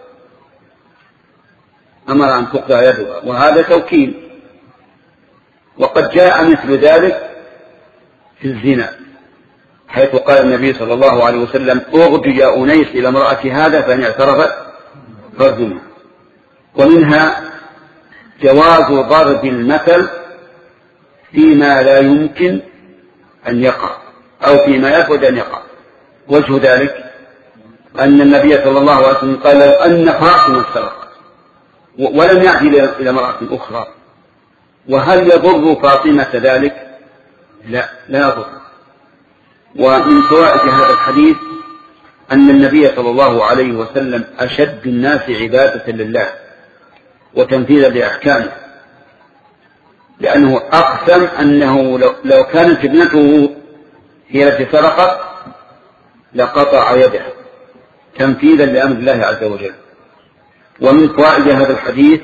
أمر أن تقطع يدها، وهذا توكيل. وقد جاء مثل ذلك في الزنا، حيث قال النبي صلى الله عليه وسلم اغد يا أنيس إلى امرأة هذا فإن اعترفت فارجمها. ومنها جواز ضرب المثل فيما لا يمكن أن يقع أو فيما يفقد أن يقع. وجه ذلك أن النبي صلى الله عليه وسلم قال لو أن فاطمة سرقت ولم يأتي إلى امرأة أخرى، وهل يضر فاطمة ذلك؟ لا يضر. ومن فوائد هذا الحديث أن النبي صلى الله عليه وسلم أشد الناس عبادة لله وتنفيذا لأحكامه، لأنه أقسم أنه لو كانت ابنته هي التي سرقت لقطع يدها تنفيذا لأمر الله عز وجل. ومن فوائد هذا الحديث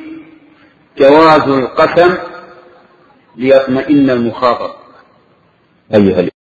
جواز القسم ليطمئن المخاطب.